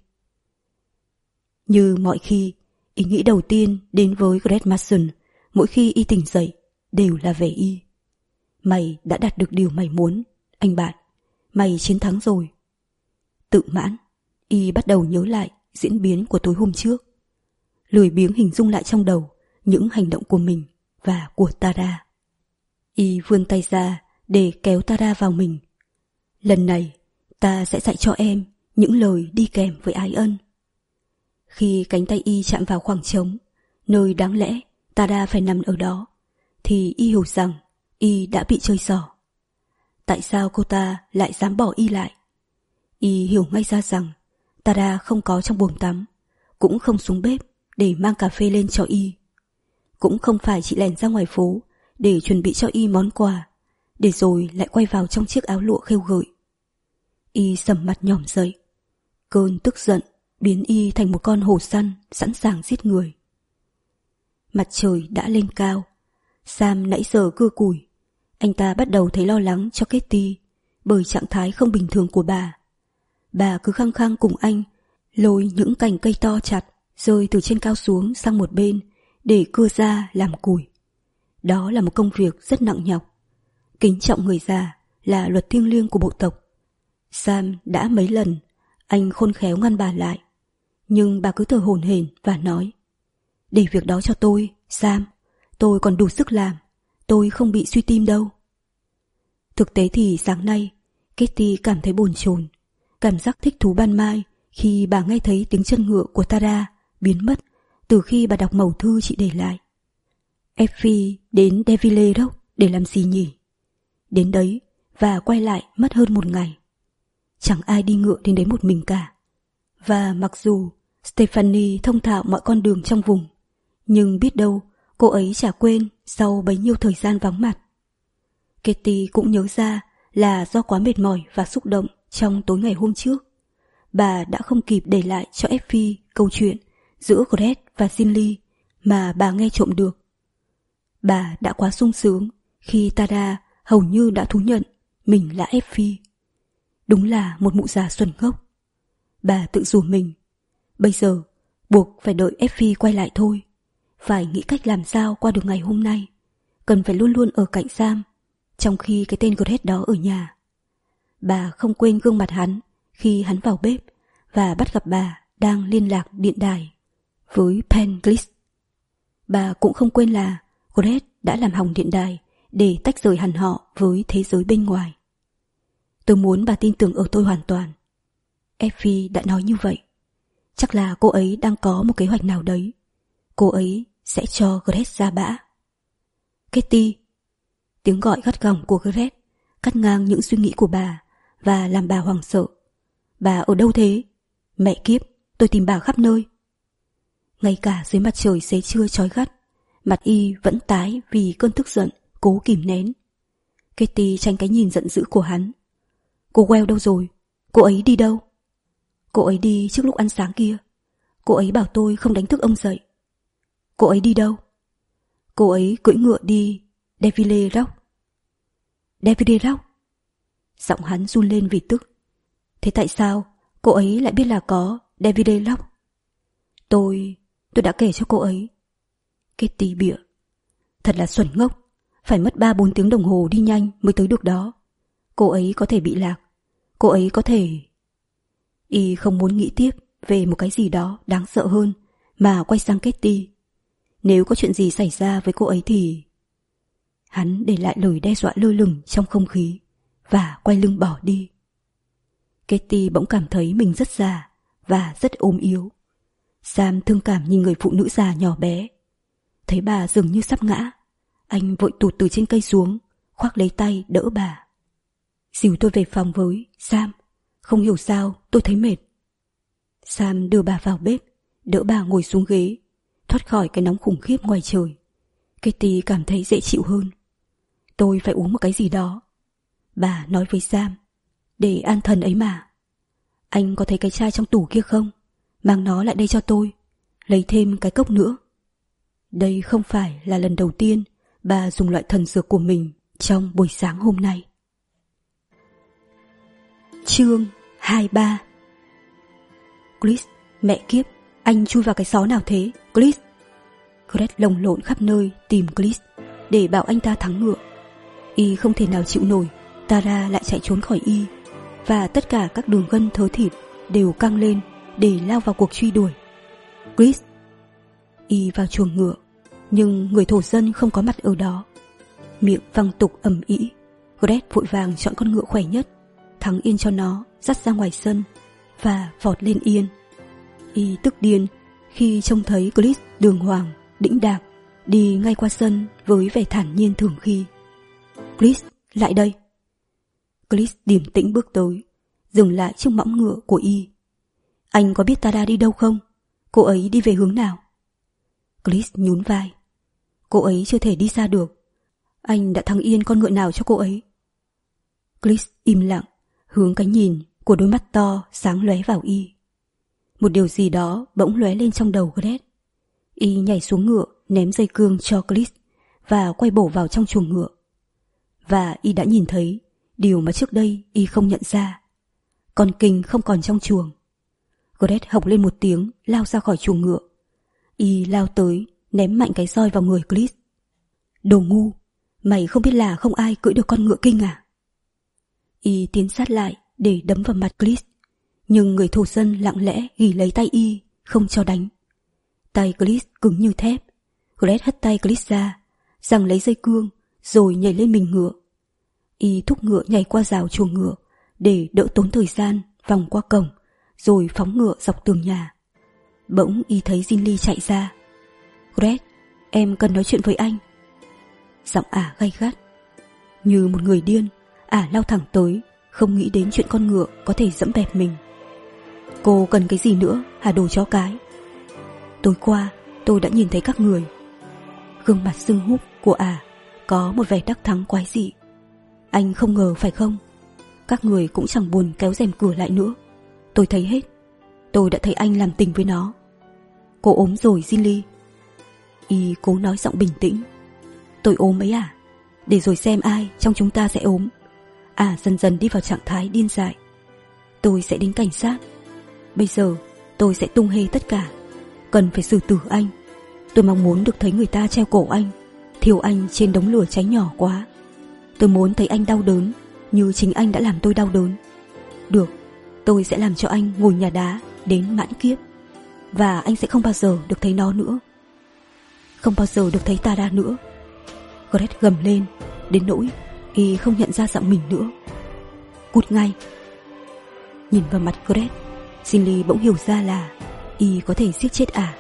Như mọi khi, ý nghĩ đầu tiên đến với Greg Mason mỗi khi y tỉnh dậy đều là về y. Mày đã đạt được điều mày muốn, anh bạn. Mày chiến thắng rồi. Tự mãn, y bắt đầu nhớ lại diễn biến của tối hôm trước. Lười biếng hình dung lại trong đầu những hành động của mình và của Tara. Y vươn tay ra để kéo Tara vào mình. Lần này, ta sẽ dạy cho em những lời đi kèm với ái ân. Khi cánh tay y chạm vào khoảng trống, nơi đáng lẽ Tara phải nằm ở đó, thì y hiểu rằng y đã bị chơi xỏ. Tại sao cô ta lại dám bỏ y lại? Y hiểu ngay ra rằng Tara không có trong buồng tắm, cũng không xuống bếp để mang cà phê lên cho y. Cũng không phải chị lèn ra ngoài phố để chuẩn bị cho y món quà, để rồi lại quay vào trong chiếc áo lụa khêu gợi. Y sầm mặt nhỏm dậy. Cơn tức giận biến y thành một con hổ săn sẵn sàng giết người. Mặt trời đã lên cao. Sam nãy giờ cưa củi. Anh ta bắt đầu thấy lo lắng cho Katie bởi trạng thái không bình thường của bà. Bà cứ khăng khăng cùng anh lôi những cành cây to chặt rơi từ trên cao xuống sang một bên để cưa ra làm củi. Đó là một công việc rất nặng nhọc. Kính trọng người già là luật thiêng liêng của bộ tộc. Sam đã mấy lần anh khôn khéo ngăn bà lại, nhưng bà cứ thở hổn hển và nói: "Để việc đó cho tôi, Sam, tôi còn đủ sức làm, tôi không bị suy tim đâu." Thực tế thì sáng nay, Katie cảm thấy bồn chồn, cảm giác thích thú ban mai khi bà nghe thấy tiếng chân ngựa của Tara biến mất từ khi bà đọc mẩu thư chị để lại. Effie đến Deville Rock để làm gì nhỉ? Đến đấy và quay lại mất hơn một ngày. Chẳng ai đi ngựa đến đấy một mình cả. Và mặc dù Stephanie thông thạo mọi con đường trong vùng, nhưng biết đâu cô ấy chả quên sau bấy nhiêu thời gian vắng mặt. Katie cũng nhớ ra là do quá mệt mỏi và xúc động trong tối ngày hôm trước, bà đã không kịp để lại cho Effie câu chuyện giữa Greg và Zinli mà bà nghe trộm được. Bà đã quá sung sướng khi Tara hầu như đã thú nhận mình là Effie. Đúng là một mụ già xuẩn ngốc. Bà tự rủa mình. Bây giờ buộc phải đợi Effie quay lại thôi. Phải nghĩ cách làm sao qua được ngày hôm nay. Cần phải luôn luôn ở cạnh Sam, trong khi cái tên Greg đó ở nhà. Bà không quên gương mặt hắn khi hắn vào bếp và bắt gặp bà đang liên lạc điện đài với Penglis. Bà cũng không quên là Greg đã làm hỏng điện đài để tách rời hẳn họ với thế giới bên ngoài. Tôi muốn bà tin tưởng ở tôi hoàn toàn. Effie đã nói như vậy. Chắc là cô ấy đang có một kế hoạch nào đấy. Cô ấy sẽ cho Greg ra bã. Katie! Tiếng gọi gắt gỏng của Greg cắt ngang những suy nghĩ của bà và làm bà hoảng sợ. Bà ở đâu thế? Mẹ kiếp, tôi tìm bà khắp nơi. Ngay cả dưới mặt trời xế trưa chói gắt, mặt y vẫn tái vì cơn tức giận cố kìm nén. Katie tránh cái nhìn giận dữ của hắn. Cô Well đâu rồi? Cô ấy đi đâu? Cô ấy đi trước lúc ăn sáng kia. Cô ấy bảo tôi không đánh thức ông dậy. Cô ấy đi đâu? Cô ấy cưỡi ngựa đi Deville Rock. Deville Rock? Giọng hắn run lên vì tức. Thế tại sao cô ấy lại biết là có Deville Rock? Tôi... tôi đã kể cho cô ấy. Katie bịa. Thật là xuẩn ngốc. Phải mất ba bốn tiếng đồng hồ đi nhanh mới tới được đó. Cô ấy có thể bị lạc. Cô ấy có thể... Y không muốn nghĩ tiếp về một cái gì đó đáng sợ hơn mà quay sang Katie. Nếu có chuyện gì xảy ra với cô ấy thì... Hắn để lại lời đe dọa lơ lửng trong không khí và quay lưng bỏ đi. Katie bỗng cảm thấy mình rất già và rất ốm yếu. Sam thương cảm nhìn người phụ nữ già nhỏ bé. Thấy bà dường như sắp ngã, anh vội tụt từ trên cây xuống, khoác lấy tay đỡ bà. Dìu tôi về phòng với, Sam. Không hiểu sao tôi thấy mệt. Sam đưa bà vào bếp, đỡ bà ngồi xuống ghế, thoát khỏi cái nóng khủng khiếp ngoài trời. Katie cảm thấy dễ chịu hơn. Tôi phải uống một cái gì đó, bà nói với Sam, để an thần ấy mà. Anh có thấy cái chai trong tủ kia không? Mang nó lại đây cho tôi. Lấy thêm cái cốc nữa. Đây không phải là lần đầu tiên bà dùng loại thần dược của mình trong buổi sáng hôm nay. Chương hai mươi ba. Chris, mẹ kiếp, anh chui vào cái xó nào thế, Chris? Gret lồng lộn khắp nơi tìm Chris để bảo anh ta thắng ngựa. Y không thể nào chịu nổi Tara lại chạy trốn khỏi y, và tất cả các đường gân thớ thịt đều căng lên để lao vào cuộc truy đuổi. Chris! Y vào chuồng ngựa, nhưng người thổ dân không có mặt ở đó. Miệng văng tục ầm ĩ. Gret vội vàng chọn con ngựa khỏe nhất, thắng yên cho nó, dắt ra ngoài sân và vọt lên yên. Y tức điên khi trông thấy Chris đường hoàng, đĩnh đạc đi ngay qua sân với vẻ thản nhiên thường khi. Chris, lại đây! Chris điềm tĩnh bước tới, dừng lại trước mõm ngựa của Y. Anh có biết Tara đi đâu không? Cô ấy đi về hướng nào? Chris nhún vai. Cô ấy chưa thể đi xa được. Anh đã thắng yên con ngựa nào cho cô ấy? Chris im lặng, hướng cái nhìn của đôi mắt to sáng lóe vào Y. Một điều gì đó bỗng lóe lên trong đầu Gret. Y nhảy xuống ngựa, ném dây cương cho Chris và quay bổ vào trong chuồng ngựa. Và Y đã nhìn thấy điều mà trước đây Y không nhận ra. Con kình không còn trong chuồng. Gret hộc lên một tiếng, lao ra khỏi chuồng ngựa. Y lao tới, ném mạnh cái roi vào người Chris. Đồ ngu, mày không biết là không ai cưỡi được con ngựa kinh à? Y tiến sát lại để đấm vào mặt Chris, nhưng người thổ dân lặng lẽ ghi lấy tay Y, không cho đánh. Tay Chris cứng như thép. Gret hất tay Chris ra, giằng lấy dây cương, rồi nhảy lên mình ngựa. Y thúc ngựa nhảy qua rào chuồng ngựa để đỡ tốn thời gian vòng qua cổng, rồi phóng ngựa dọc tường nhà. Bỗng Y thấy Ginny chạy ra. Gret, em cần nói chuyện với anh. Giọng ả gay gắt. Như một người điên, ả lao thẳng tới, không nghĩ đến chuyện con ngựa có thể dẫm bẹp mình. Cô cần cái gì nữa hả đồ chó cái? Tối qua tôi đã nhìn thấy các người. Gương mặt sưng húp của ả có một vẻ đắc thắng quái dị. Anh không ngờ phải không? Các người cũng chẳng buồn kéo rèm cửa lại nữa. Tôi thấy hết. Tôi đã thấy anh làm tình với nó. Cô ốm rồi Ginny. Y cố nói giọng bình tĩnh. Tôi ốm ấy à? Để rồi xem ai trong chúng ta sẽ ốm. À dần dần đi vào trạng thái điên dại. Tôi sẽ đến cảnh sát. Bây giờ tôi sẽ tung hê tất cả. Cần phải xử tử anh. Tôi mong muốn được thấy người ta treo cổ anh, thiêu anh trên đống lửa cháy nhỏ quá. Tôi muốn thấy anh đau đớn như chính anh đã làm tôi đau đớn. Được, tôi sẽ làm cho anh ngồi nhà đá đến mãn kiếp. Và anh sẽ không bao giờ được thấy nó nữa. Không bao giờ được thấy Tara nữa. Gret gầm lên, đến nỗi Y không nhận ra giọng mình nữa. Cút ngay! Nhìn vào mặt Gret, Ginny bỗng hiểu ra là Y có thể giết chết ả.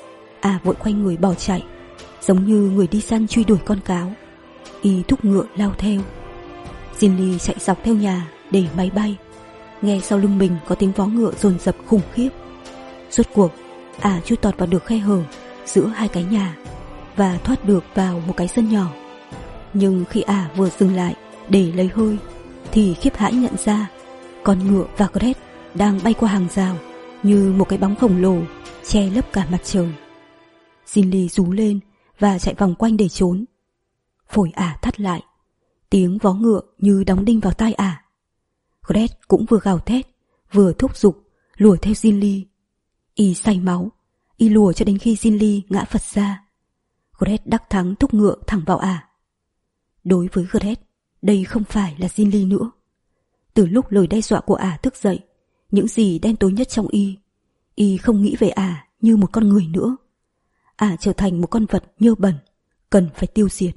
Ả vội quay người bỏ chạy, giống như người đi săn truy đuổi con cáo. Y thúc ngựa lao theo. Ginny chạy dọc theo nhà để máy bay. Nghe sau lưng mình có tiếng vó ngựa dồn dập khủng khiếp. Rốt cuộc ả chui tọt vào được khe hở giữa hai cái nhà và thoát được vào một cái sân nhỏ. Nhưng khi ả vừa dừng lại để lấy hơi thì khiếp hãi nhận ra con ngựa và Gret đang bay qua hàng rào như một cái bóng khổng lồ che lấp cả mặt trời. Ginny rú lên và chạy vòng quanh để trốn. Phổi ả thắt lại, tiếng vó ngựa như đóng đinh vào tai ả. Gret cũng vừa gào thét vừa thúc giục lùa theo Ginny. Y say máu, Y lùa cho đến khi Ginny ngã phật ra. Gret đắc thắng thúc ngựa thẳng vào ả. Đối với Gret, đây không phải là Ginny nữa. Từ lúc lời đe dọa của ả thức dậy, những gì đen tối nhất trong Y, Y không nghĩ về ả như một con người nữa. Ả trở thành một con vật nhơ bẩn, cần phải tiêu diệt.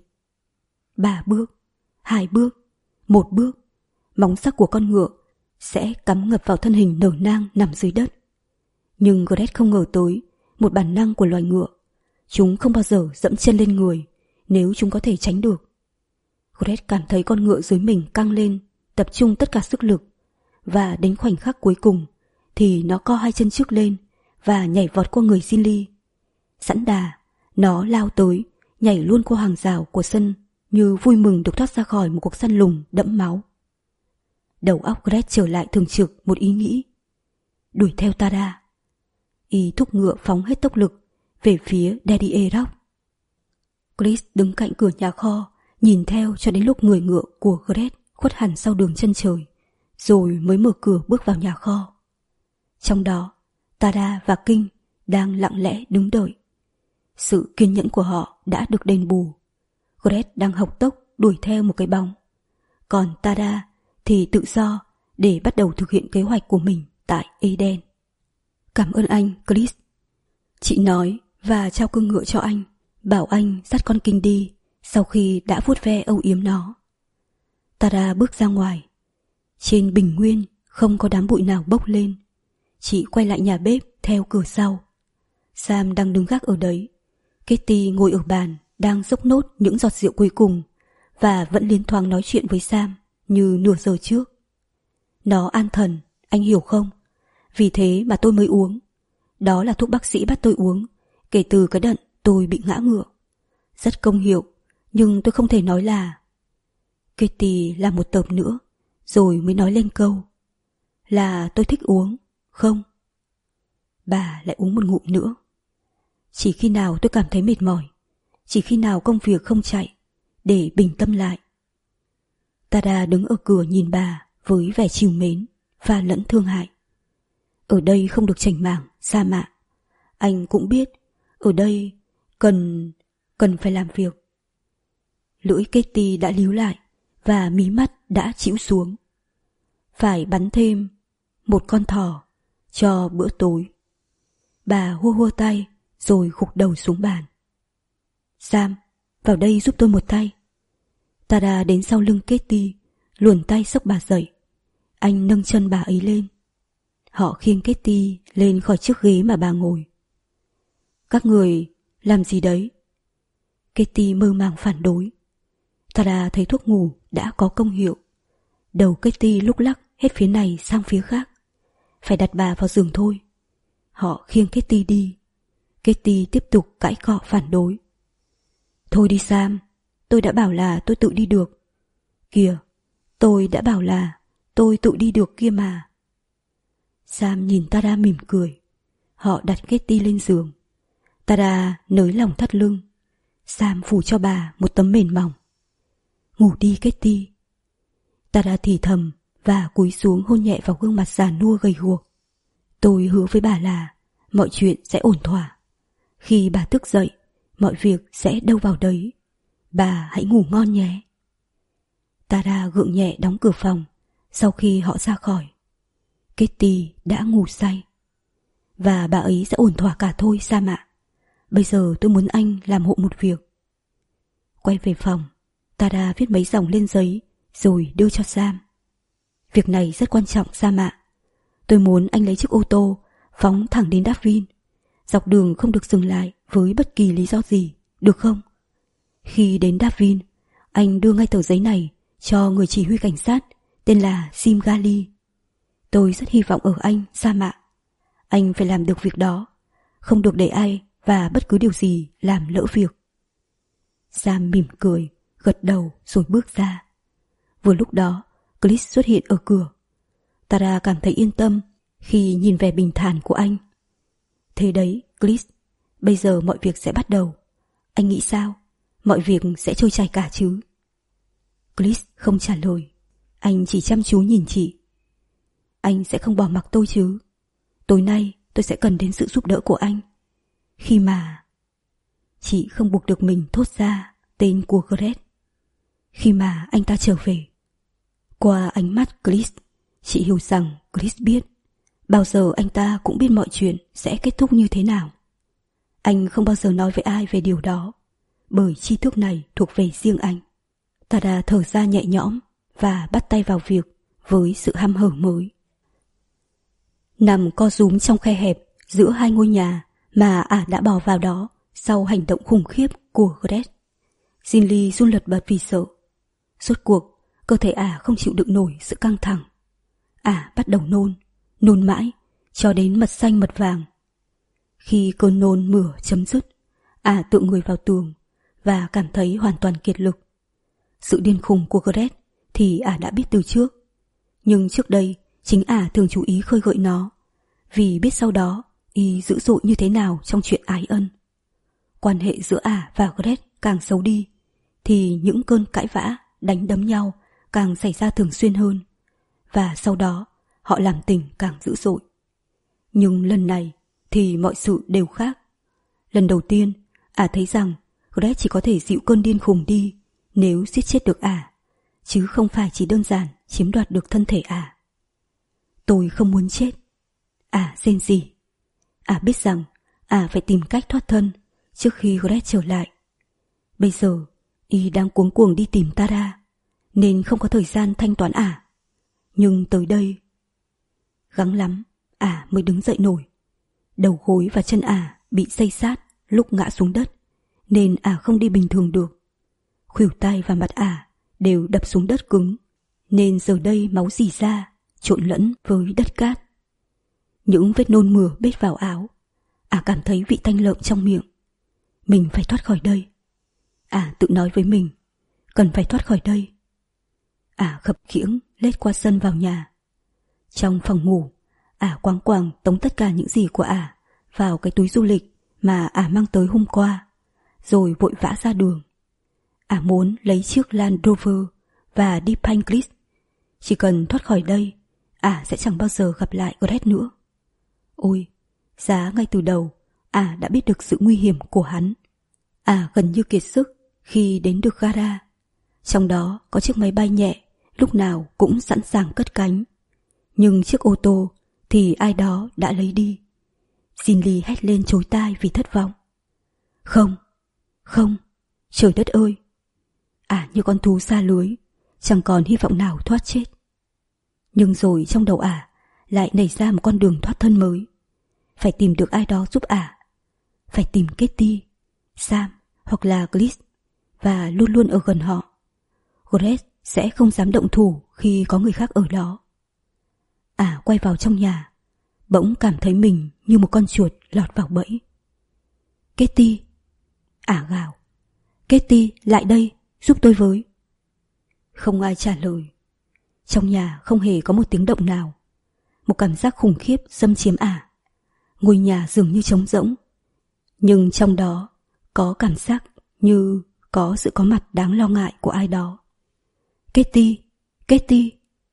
Ba bước, hai bước, một bước, móng sắc của con ngựa sẽ cắm ngập vào thân hình nở nang nằm dưới đất. Nhưng Gret không ngờ tới một bản năng của loài ngựa. Chúng không bao giờ dẫm chân lên người nếu chúng có thể tránh được. Gret cảm thấy con ngựa dưới mình căng lên, tập trung tất cả sức lực, và đến khoảnh khắc cuối cùng thì nó co hai chân trước lên và nhảy vọt qua người Ginny. Sẵn đà, nó lao tới, nhảy luôn qua hàng rào của sân như vui mừng được thoát ra khỏi một cuộc săn lùng đẫm máu. Đầu óc Gret trở lại thường trực một ý nghĩ. đuổi theo Tada. Y thúc ngựa phóng hết tốc lực về phía Daddy Erock. Chris đứng cạnh cửa nhà kho, nhìn theo cho đến lúc người ngựa của Gret khuất hẳn sau đường chân trời, rồi mới mở cửa bước vào nhà kho. Trong đó, Tada và King đang lặng lẽ đứng đợi. Sự kiên nhẫn của họ đã được đền bù. Gret đang học tốc đuổi theo một cái bóng, còn Tada thì tự do để bắt đầu thực hiện kế hoạch của mình tại Eden. Cảm ơn anh, Chris. Chị nói và trao cương ngựa cho anh, bảo anh dắt con King đi sau khi đã vuốt ve âu yếm nó. Tada bước ra ngoài. Trên bình nguyên không có đám bụi nào bốc lên. Chị quay lại nhà bếp theo cửa sau. Sam đang đứng gác ở đấy. Katie ngồi ở bàn đang dốc nốt những giọt rượu cuối cùng và vẫn liến thoáng nói chuyện với Sam như nửa giờ trước. Nó an thần, anh hiểu không? Vì thế mà tôi mới uống. Đó là thuốc bác sĩ bắt tôi uống kể từ cái đợt tôi bị ngã ngựa. Rất công hiệu, nhưng tôi không thể nói là... Katie làm một tợp nữa, rồi mới nói lên câu là tôi thích uống, không? Bà lại uống một ngụm nữa. Chỉ khi nào tôi cảm thấy mệt mỏi, chỉ khi nào công việc không chạy, để bình tâm lại. Tada đứng ở cửa nhìn bà với vẻ trìu mến và lẫn thương hại. Ở đây không được chảnh mảng, sa mạ. Anh cũng biết, ở đây cần... cần phải làm việc. Lưỡi Katie đã líu lại và mí mắt đã chĩu xuống. Phải bắn thêm một con thỏ cho bữa tối. Bà hua hua tay rồi gục đầu xuống bàn. Sam, vào đây giúp tôi một tay. Tada đến sau lưng Katie, luồn tay xốc bà dậy. Anh nâng chân bà ấy lên. Họ khiêng Katie lên khỏi chiếc ghế mà bà ngồi. Các người làm gì đấy? Katie mơ màng phản đối. Tada thấy thuốc ngủ đã có công hiệu. Đầu Katie lúc lắc hết phía này sang phía khác. Phải đặt bà vào giường thôi. Họ khiêng Katie đi. Katie tiếp tục cãi cọ phản đối. Thôi đi Sam, tôi đã bảo là tôi tự đi được. Kìa, tôi đã bảo là tôi tự đi được kia mà. Sam nhìn Tada mỉm cười. Họ đặt Katie lên giường. Tada nới lỏng thắt lưng. Sam phủ cho bà một tấm mền mỏng. Ngủ đi Katie. Tada thì thầm và cúi xuống hôn nhẹ vào gương mặt già nua gầy guộc. Tôi hứa với bà là mọi chuyện sẽ ổn thỏa. Khi bà thức dậy, mọi việc sẽ đâu vào đấy. Bà hãy ngủ ngon nhé. Tada gượng nhẹ đóng cửa phòng sau khi họ ra khỏi. Katie đã ngủ say. Và bà ấy sẽ ổn thỏa cả thôi Sam ạ. Bây giờ tôi muốn anh làm hộ một việc. Quay về phòng, Tada viết mấy dòng lên giấy rồi đưa cho Sam. Việc này rất quan trọng Sam ạ. Tôi muốn anh lấy chiếc ô tô phóng thẳng đến Darwin. Dọc đường không được dừng lại với bất kỳ lý do gì, được không? Khi đến Darwin, anh đưa ngay tờ giấy này cho người chỉ huy cảnh sát tên là Jim Gali. Tôi rất hy vọng ở anh, Sam ạ. Anh phải làm được việc đó. Không được để ai và bất cứ điều gì làm lỡ việc. Sam mỉm cười, gật đầu rồi bước ra. Vừa lúc đó, Chris xuất hiện ở cửa. Tada cảm thấy yên tâm khi nhìn vẻ bình thản của anh. Thế đấy, Chris, bây giờ mọi việc sẽ bắt đầu. Anh nghĩ sao? Mọi việc sẽ trôi chảy cả chứ? Chris không trả lời. Anh chỉ chăm chú nhìn chị. Anh sẽ không bỏ mặc tôi chứ? Tối nay tôi sẽ cần đến sự giúp đỡ của anh. Khi mà... Chị không buộc được mình thốt ra tên của Gret. Khi mà anh ta trở về. Qua ánh mắt Chris, chị hiểu rằng Chris biết bao giờ anh ta cũng biết mọi chuyện sẽ kết thúc như thế nào. Anh không bao giờ nói với ai về điều đó, bởi tri thức này thuộc về riêng anh. Tada thở ra nhẹ nhõm và bắt tay vào việc với sự hăm hở mới. Nằm co rúm trong khe hẹp giữa hai ngôi nhà mà ả đã bỏ vào đó sau hành động khủng khiếp của Gret, Ginly run lật bật vì sợ. Rốt cuộc, cơ thể ả không chịu đựng nổi sự căng thẳng. Ả bắt đầu nôn, nôn mãi, cho đến mật xanh mật vàng. Khi cơn nôn mửa chấm dứt, ả tựa người vào tường và cảm thấy hoàn toàn kiệt lực. Sự điên khùng của Gret thì ả đã biết từ trước. Nhưng trước đây, chính ả thường chú ý khơi gợi nó. vì biết sau đó y dữ dội như thế nào trong chuyện ái ân. Quan hệ giữa ả và Gret càng xấu đi, thì những cơn cãi vã, đánh đấm nhau càng xảy ra thường xuyên hơn, và sau đó họ làm tình càng dữ dội. Nhưng lần này thì mọi sự đều khác. Lần đầu tiên, ả thấy rằng Gret chỉ có thể dịu cơn điên khùng đi nếu giết chết được ả, chứ không phải chỉ đơn giản chiếm đoạt được thân thể ả. Tôi không muốn chết. Ả rên rỉ. Ả biết rằng ả phải tìm cách thoát thân trước khi Gret trở lại. Bây giờ y đang cuống cuồng đi tìm Tara, nên không có thời gian thanh toán ả. Nhưng tới đây, gắng lắm ả mới đứng dậy nổi. Đầu gối và chân ả bị xây sát lúc ngã xuống đất, nên ả không đi bình thường được. Khuỷu tay và mặt ả đều đập xuống đất cứng, nên giờ đây máu rỉ ra, trộn lẫn với đất cát. Những vết nôn mửa bết vào áo. Ả cảm thấy vị tanh lợm trong miệng. Mình phải thoát khỏi đây. Ả tự nói với mình, cần phải thoát khỏi đây. Ả khập khiễng lết qua sân vào nhà. Trong phòng ngủ, ả quáng quàng tống tất cả những gì của ả vào cái túi du lịch mà ả mang tới hôm qua, rồi vội vã ra đường. Ả muốn lấy chiếc Land Rover và đi Panclis. Chỉ cần thoát khỏi đây, ả sẽ chẳng bao giờ gặp lại Gret nữa. Ôi, giá ngay từ đầu, ả đã biết được sự nguy hiểm của hắn. Ả gần như kiệt sức khi đến được gara. Trong đó có chiếc máy bay nhẹ, lúc nào cũng sẵn sàng cất cánh. Nhưng chiếc ô tô thì ai đó đã lấy đi. Zinli hét lên chối tai vì thất vọng. Không, không, trời đất ơi! Ả như con thú xa lưới, chẳng còn hy vọng nào thoát chết. Nhưng rồi trong đầu ả lại nảy ra một con đường thoát thân mới. Phải tìm được ai đó giúp ả. Phải tìm Katie, Sam hoặc là Gliss, và luôn luôn ở gần họ. Gret sẽ không dám động thủ khi có người khác ở đó. Ả quay vào trong nhà, bỗng cảm thấy mình như một con chuột lọt vào bẫy. Katie! Ả gào. Katie, lại đây, giúp tôi với. Không ai trả lời. Trong nhà không hề có một tiếng động nào. Một cảm giác khủng khiếp xâm chiếm ả. Ngôi nhà dường như trống rỗng, nhưng trong đó có cảm giác như có sự có mặt đáng lo ngại của ai đó. Katie! Katie!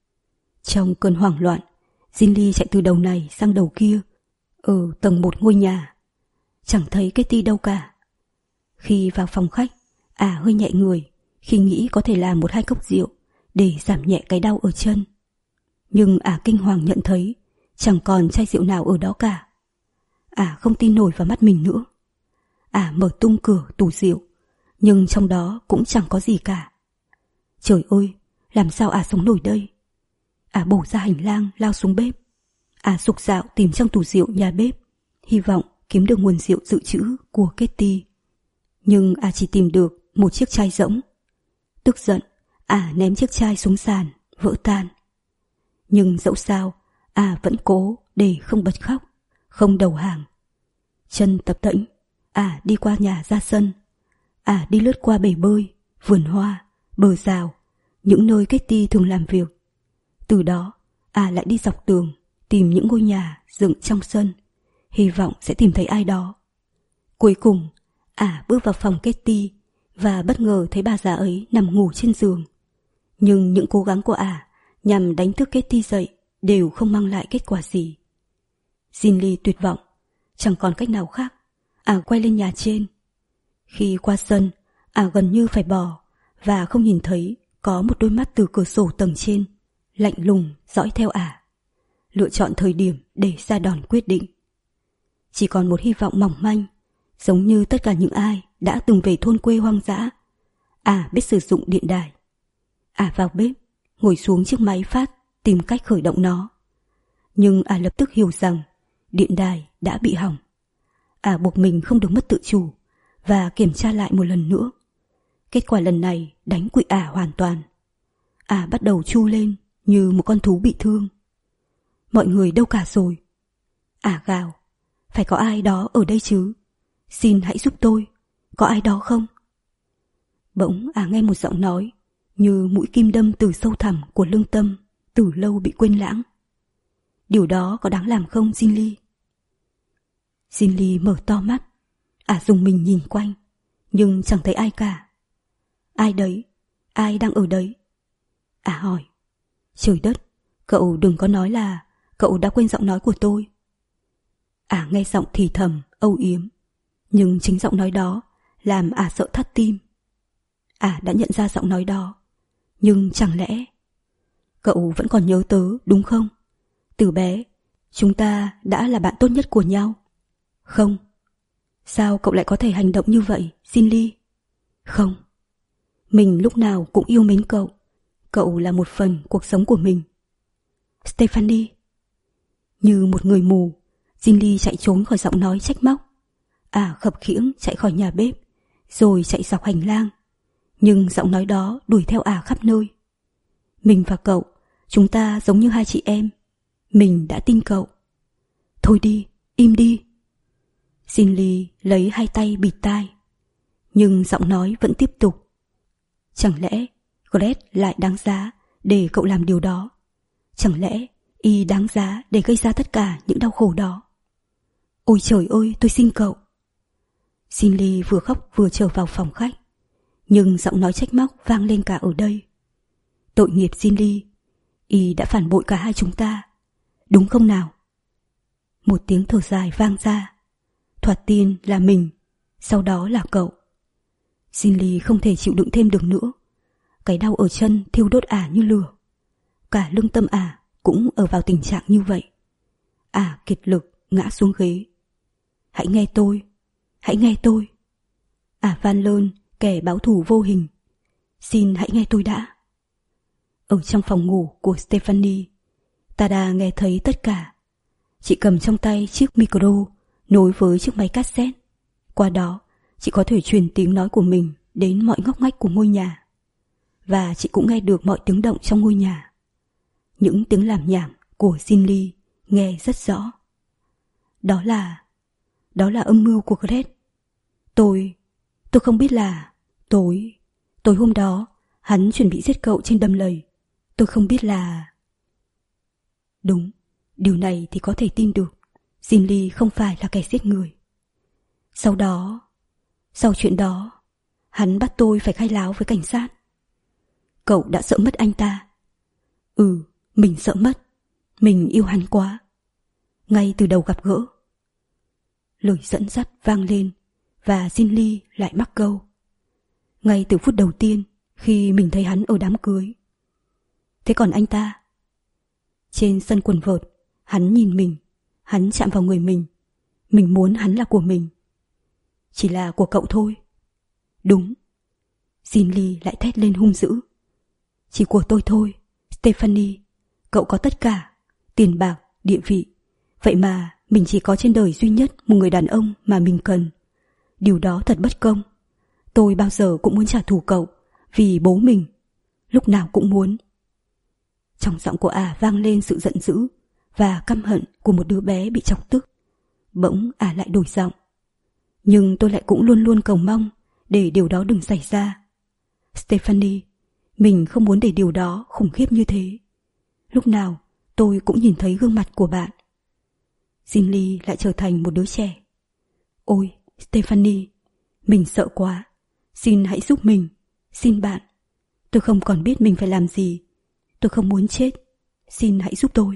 Trong cơn hoảng loạn, Zinli chạy từ đầu này sang đầu kia, ở tầng một ngôi nhà. Chẳng thấy Katie đâu cả. Khi vào phòng khách, ả hơi nhẹ người khi nghĩ có thể làm một hai cốc rượu để giảm nhẹ cái đau ở chân. Nhưng ả kinh hoàng nhận thấy chẳng còn chai rượu nào ở đó cả. Ả không tin nổi vào mắt mình nữa. Ả mở tung cửa tủ rượu, nhưng trong đó cũng chẳng có gì cả. Trời ơi, làm sao ả sống nổi đây? Ả bổ ra hành lang lao xuống bếp. Ả sục sạo tìm trong tủ rượu nhà bếp, hy vọng kiếm được nguồn rượu dự trữ của Katie. Nhưng ả chỉ tìm được một chiếc chai rỗng. Tức giận, ả ném chiếc chai xuống sàn, vỡ tan. Nhưng dẫu sao, ả vẫn cố để không bật khóc, không đầu hàng. Chân tập tễnh, ả đi qua nhà ra sân. Ả đi lướt qua bể bơi, vườn hoa, bờ rào, những nơi Katie thường làm việc. Từ đó, ả lại đi dọc tường, tìm những ngôi nhà dựng trong sân, hy vọng sẽ tìm thấy ai đó. Cuối cùng, ả bước vào phòng Katie và bất ngờ thấy bà già ấy nằm ngủ trên giường. Nhưng những cố gắng của ả nhằm đánh thức Katie dậy đều không mang lại kết quả gì. Zinli tuyệt vọng, chẳng còn cách nào khác, ả quay lên nhà trên. Khi qua sân, ả gần như phải bò và không nhìn thấy có một đôi mắt từ cửa sổ tầng trên lạnh lùng dõi theo ả, lựa chọn thời điểm để ra đòn quyết định. Chỉ còn một hy vọng mỏng manh, giống như tất cả những ai đã từng về thôn quê hoang dã. Ả biết sử dụng điện đài. Ả vào bếp, ngồi xuống chiếc máy phát tìm cách khởi động nó. Nhưng ả lập tức hiểu rằng điện đài đã bị hỏng. Ả buộc mình không được mất tự chủ và kiểm tra lại một lần nữa. Kết quả lần này đánh quỵ ả hoàn toàn. Ả bắt đầu tru lên như một con thú bị thương. Mọi người đâu cả rồi? Ả gào, phải có ai đó ở đây chứ? Xin hãy giúp tôi, có ai đó không? Bỗng ả nghe một giọng nói như mũi kim đâm từ sâu thẳm của lương tâm từ lâu bị quên lãng. điều đó có đáng làm không Jin Lee? Jin Lee mở to mắt. Ả dùng mình nhìn quanh, nhưng chẳng thấy ai cả. Ai đấy? Ai đang ở đấy? Ả hỏi. Trời đất, cậu đừng có nói là cậu đã quên giọng nói của tôi. Ả nghe giọng thì thầm, âu yếm, nhưng chính giọng nói đó làm Ả sợ thắt tim. Ả đã nhận ra giọng nói đó, nhưng chẳng lẽ... Cậu vẫn còn nhớ tớ, đúng không? Từ bé, chúng ta đã là bạn tốt nhất của nhau. Không. Sao cậu lại có thể hành động như vậy, Jin Lee? Không. Mình lúc nào cũng yêu mến cậu. Cậu là một phần cuộc sống của mình. Stephanie. Như một người mù, Jin Lee chạy trốn khỏi giọng nói trách móc. Ả khập khiễng chạy khỏi nhà bếp, rồi chạy dọc hành lang. Nhưng giọng nói đó đuổi theo Ả khắp nơi. Mình và cậu, chúng ta giống như hai chị em. Mình đã tin cậu. Thôi đi, im đi. Jin Lee lấy hai tay bịt tai. Nhưng giọng nói vẫn tiếp tục. Chẳng lẽ Gret lại đáng giá để cậu làm điều đó? Chẳng lẽ y đáng giá để gây ra tất cả những đau khổ đó? Ôi trời ơi, tôi xin cậu. Jin Lee vừa khóc vừa trở vào phòng khách, nhưng giọng nói trách móc vang lên cả ở đây. Tội nghiệp Jin Lee, y đã phản bội cả hai chúng ta, đúng không nào? Một tiếng thở dài vang ra. Thoạt tiên là mình, sau đó là cậu. Jin Lee không thể chịu đựng thêm được nữa. Cái đau ở chân thiêu đốt Ả như lửa. Cả lương tâm Ả cũng ở vào tình trạng như vậy. Ả kiệt lực ngã xuống ghế. Hãy nghe tôi, hãy nghe tôi. Ả van lơn kẻ báo thù vô hình. Xin hãy nghe tôi đã. Ở trong phòng ngủ của Stephanie, Tada nghe thấy tất cả. Chị cầm trong tay chiếc micro nối với chiếc máy cassette. Qua đó, chị có thể truyền tiếng nói của mình đến mọi ngóc ngách của ngôi nhà. Và chị cũng nghe được mọi tiếng động trong ngôi nhà. Những tiếng làm nhảm của Jin Lee nghe rất rõ. Đó là... Đó là âm mưu của Gret. Tôi... Tôi không biết là... Tối... Tối hôm đó, hắn chuẩn bị giết cậu trên đầm lầy. Tôi không biết là... Đúng, điều này thì có thể tin được. Jin Lee không phải là kẻ giết người. Sau đó... Sau chuyện đó, hắn bắt tôi phải khai láo với cảnh sát. Cậu đã sợ mất anh ta. Ừ, mình sợ mất. Mình yêu hắn quá. Ngay từ đầu gặp gỡ. Lời dẫn dắt vang lên và Jin Lee lại mắc câu. Ngay từ phút đầu tiên khi mình thấy hắn ở đám cưới. Thế còn anh ta? Trên sân quần vợt, hắn nhìn mình, hắn chạm vào người mình. Mình muốn hắn là của mình. Chỉ là của cậu thôi. Đúng. Jin Lee lại thét lên hung dữ. Chỉ của tôi thôi, Stephanie. Cậu có tất cả, tiền bạc, địa vị. Vậy mà mình chỉ có trên đời duy nhất một người đàn ông mà mình cần. Điều đó thật bất công. Tôi bao giờ cũng muốn trả thù cậu, vì bố mình. Lúc nào cũng muốn. Trong giọng của Ả vang lên sự giận dữ và căm hận của một đứa bé bị chọc tức. Bỗng Ả lại đổi giọng. Nhưng tôi lại cũng luôn luôn cầu mong để điều đó đừng xảy ra. Stephanie, mình không muốn để điều đó khủng khiếp như thế. Lúc nào tôi cũng nhìn thấy gương mặt của bạn. Jin Lee lại trở thành một đứa trẻ. Ôi, Stephanie, mình sợ quá. Xin hãy giúp mình. Xin bạn. Tôi không còn biết mình phải làm gì. Tôi không muốn chết. Xin hãy giúp tôi.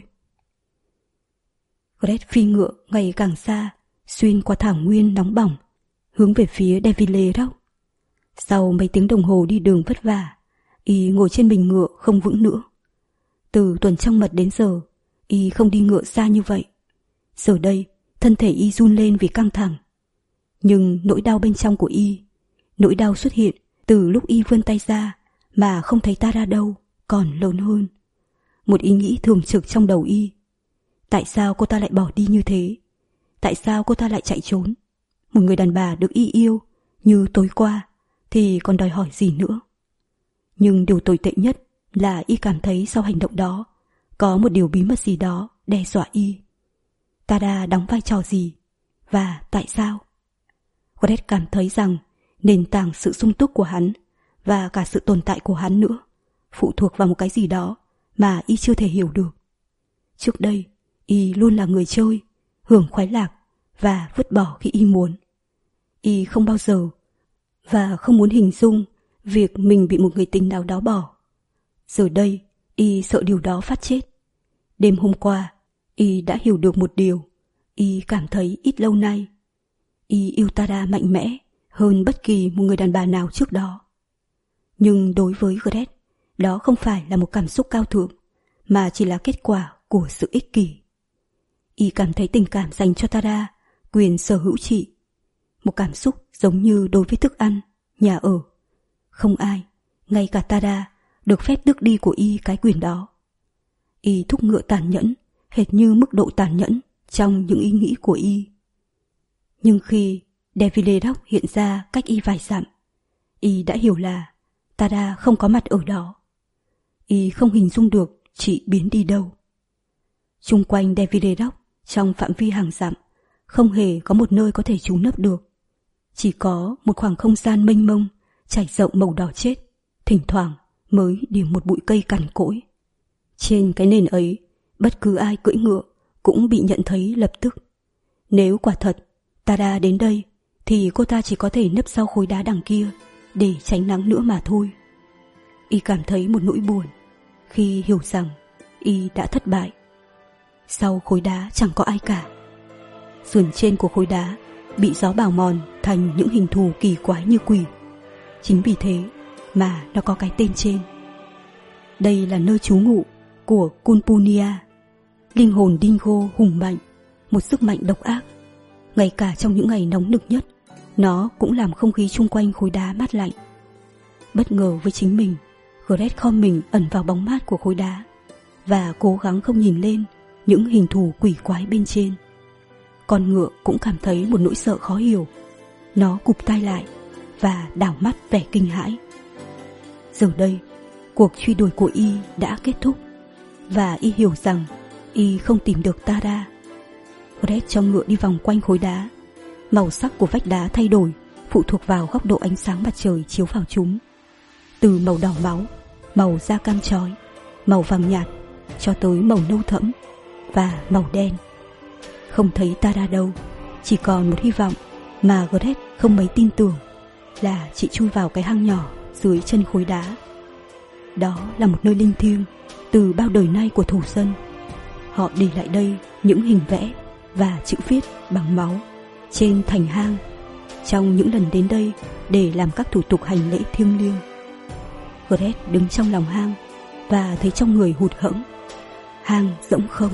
Gret phi ngựa ngày càng xa, xuyên qua thảo nguyên nóng bỏng, hướng về phía Deville Rock. Sau mấy tiếng đồng hồ đi đường vất vả, y ngồi trên mình ngựa không vững nữa. Từ tuần trăng mật đến giờ, y không đi ngựa xa như vậy. Giờ đây, thân thể y run lên vì căng thẳng. Nhưng nỗi đau bên trong của y, nỗi đau xuất hiện từ lúc y vươn tay ra mà không thấy ta ra đâu, còn lớn hơn. Một ý nghĩ thường trực trong đầu y. Tại sao cô ta lại bỏ đi như thế? Tại sao cô ta lại chạy trốn? Một người đàn bà được y yêu như tối qua thì còn đòi hỏi gì nữa? Nhưng điều tồi tệ nhất là y cảm thấy sau hành động đó có một điều bí mật gì đó đe dọa y. Tada đóng vai trò gì? Và tại sao? Gret cảm thấy rằng nền tảng sự sung túc của hắn và cả sự tồn tại của hắn nữa phụ thuộc vào một cái gì đó mà y chưa thể hiểu được. Trước đây, Y luôn là người chơi, hưởng khoái lạc và vứt bỏ khi Y muốn. Y không bao giờ và không muốn hình dung việc mình bị một người tình nào đó bỏ. Giờ đây, Y sợ điều đó phát chết. Đêm hôm qua, Y đã hiểu được một điều Y cảm thấy ít lâu nay. Y yêu Tara mạnh mẽ hơn bất kỳ một người đàn bà nào trước đó. Nhưng đối với Gret, đó không phải là một cảm xúc cao thượng, mà chỉ là kết quả của sự ích kỷ. Y cảm thấy tình cảm dành cho Tara quyền sở hữu trị, một cảm xúc giống như đối với thức ăn, nhà ở. Không ai, ngay cả Tara, được phép tước đi của Y cái quyền đó. Y thúc ngựa tàn nhẫn, hệt như mức độ tàn nhẫn trong những ý nghĩ của Y. Nhưng khi Devilerock hiện ra cách Y vài dặm, Y đã hiểu là Tara không có mặt ở đó. Y không hình dung được chị biến đi đâu. Chung quanh Devilerock, trong phạm vi hàng dặm, không hề có một nơi có thể trú nấp được. Chỉ có một khoảng không gian mênh mông, trải rộng màu đỏ chết, thỉnh thoảng mới điểm một bụi cây cằn cỗi. Trên cái nền ấy, bất cứ ai cưỡi ngựa cũng bị nhận thấy lập tức. Nếu quả thật Tara đến đây, thì cô ta chỉ có thể nấp sau khối đá đằng kia để tránh nắng nữa mà thôi. Y cảm thấy một nỗi buồn khi hiểu rằng Y đã thất bại. Sau khối đá chẳng có ai cả. Sườn trên của khối đá bị gió bào mòn thành những hình thù kỳ quái như quỷ. Chính vì thế mà nó có cái tên trên. Đây là nơi trú ngụ của Kulpunia, linh hồn dingo hùng mạnh, một sức mạnh độc ác. Ngay cả trong những ngày nóng nực nhất, nó cũng làm không khí chung quanh khối đá mát lạnh. Bất ngờ với chính mình, Gret khom mình ẩn vào bóng mát của khối đá và cố gắng không nhìn lên những hình thù quỷ quái bên trên. Con ngựa cũng cảm thấy một nỗi sợ khó hiểu. Nó cụp tai lại và đảo mắt vẻ kinh hãi. Giờ đây, cuộc truy đuổi của Y đã kết thúc, và Y hiểu rằng Y không tìm được Tara. Gret cho ngựa đi vòng quanh khối đá. Màu sắc của vách đá thay đổi phụ thuộc vào góc độ ánh sáng mặt trời chiếu vào chúng. Từ màu đỏ máu, màu da cam chói, màu vàng nhạt, cho tới màu nâu thẫm và màu đen. Không thấy Tara đâu, chỉ còn một hy vọng mà Gret không mấy tin tưởng, là chị chui vào cái hang nhỏ dưới chân khối đá. Đó là một nơi linh thiêng từ bao đời nay của thổ dân. Họ để lại đây những hình vẽ và chữ viết bằng máu trên thành hang trong những lần đến đây để làm các thủ tục hành lễ thiêng liêng. Gret đứng trong lòng hang và thấy trong người hụt hẫng. Hang rỗng không.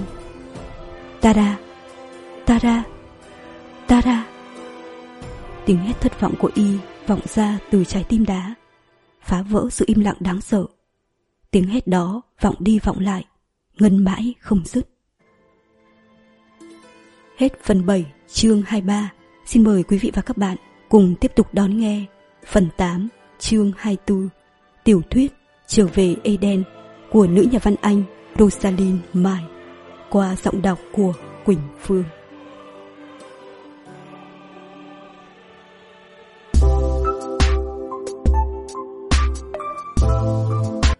Tara, Tara, Tara. Tiếng hét thất vọng của Y vọng ra từ trái tim đá, phá vỡ sự im lặng đáng sợ. Tiếng hét đó vọng đi vọng lại, ngân mãi không dứt. Hết phần bảy chương hai mươi ba. Xin mời quý vị và các bạn cùng tiếp tục đón nghe phần tám chương hai mươi tư, tiểu thuyết Trở về Eden của nữ nhà văn Anh Rosalind May, qua giọng đọc của Quỳnh Phương.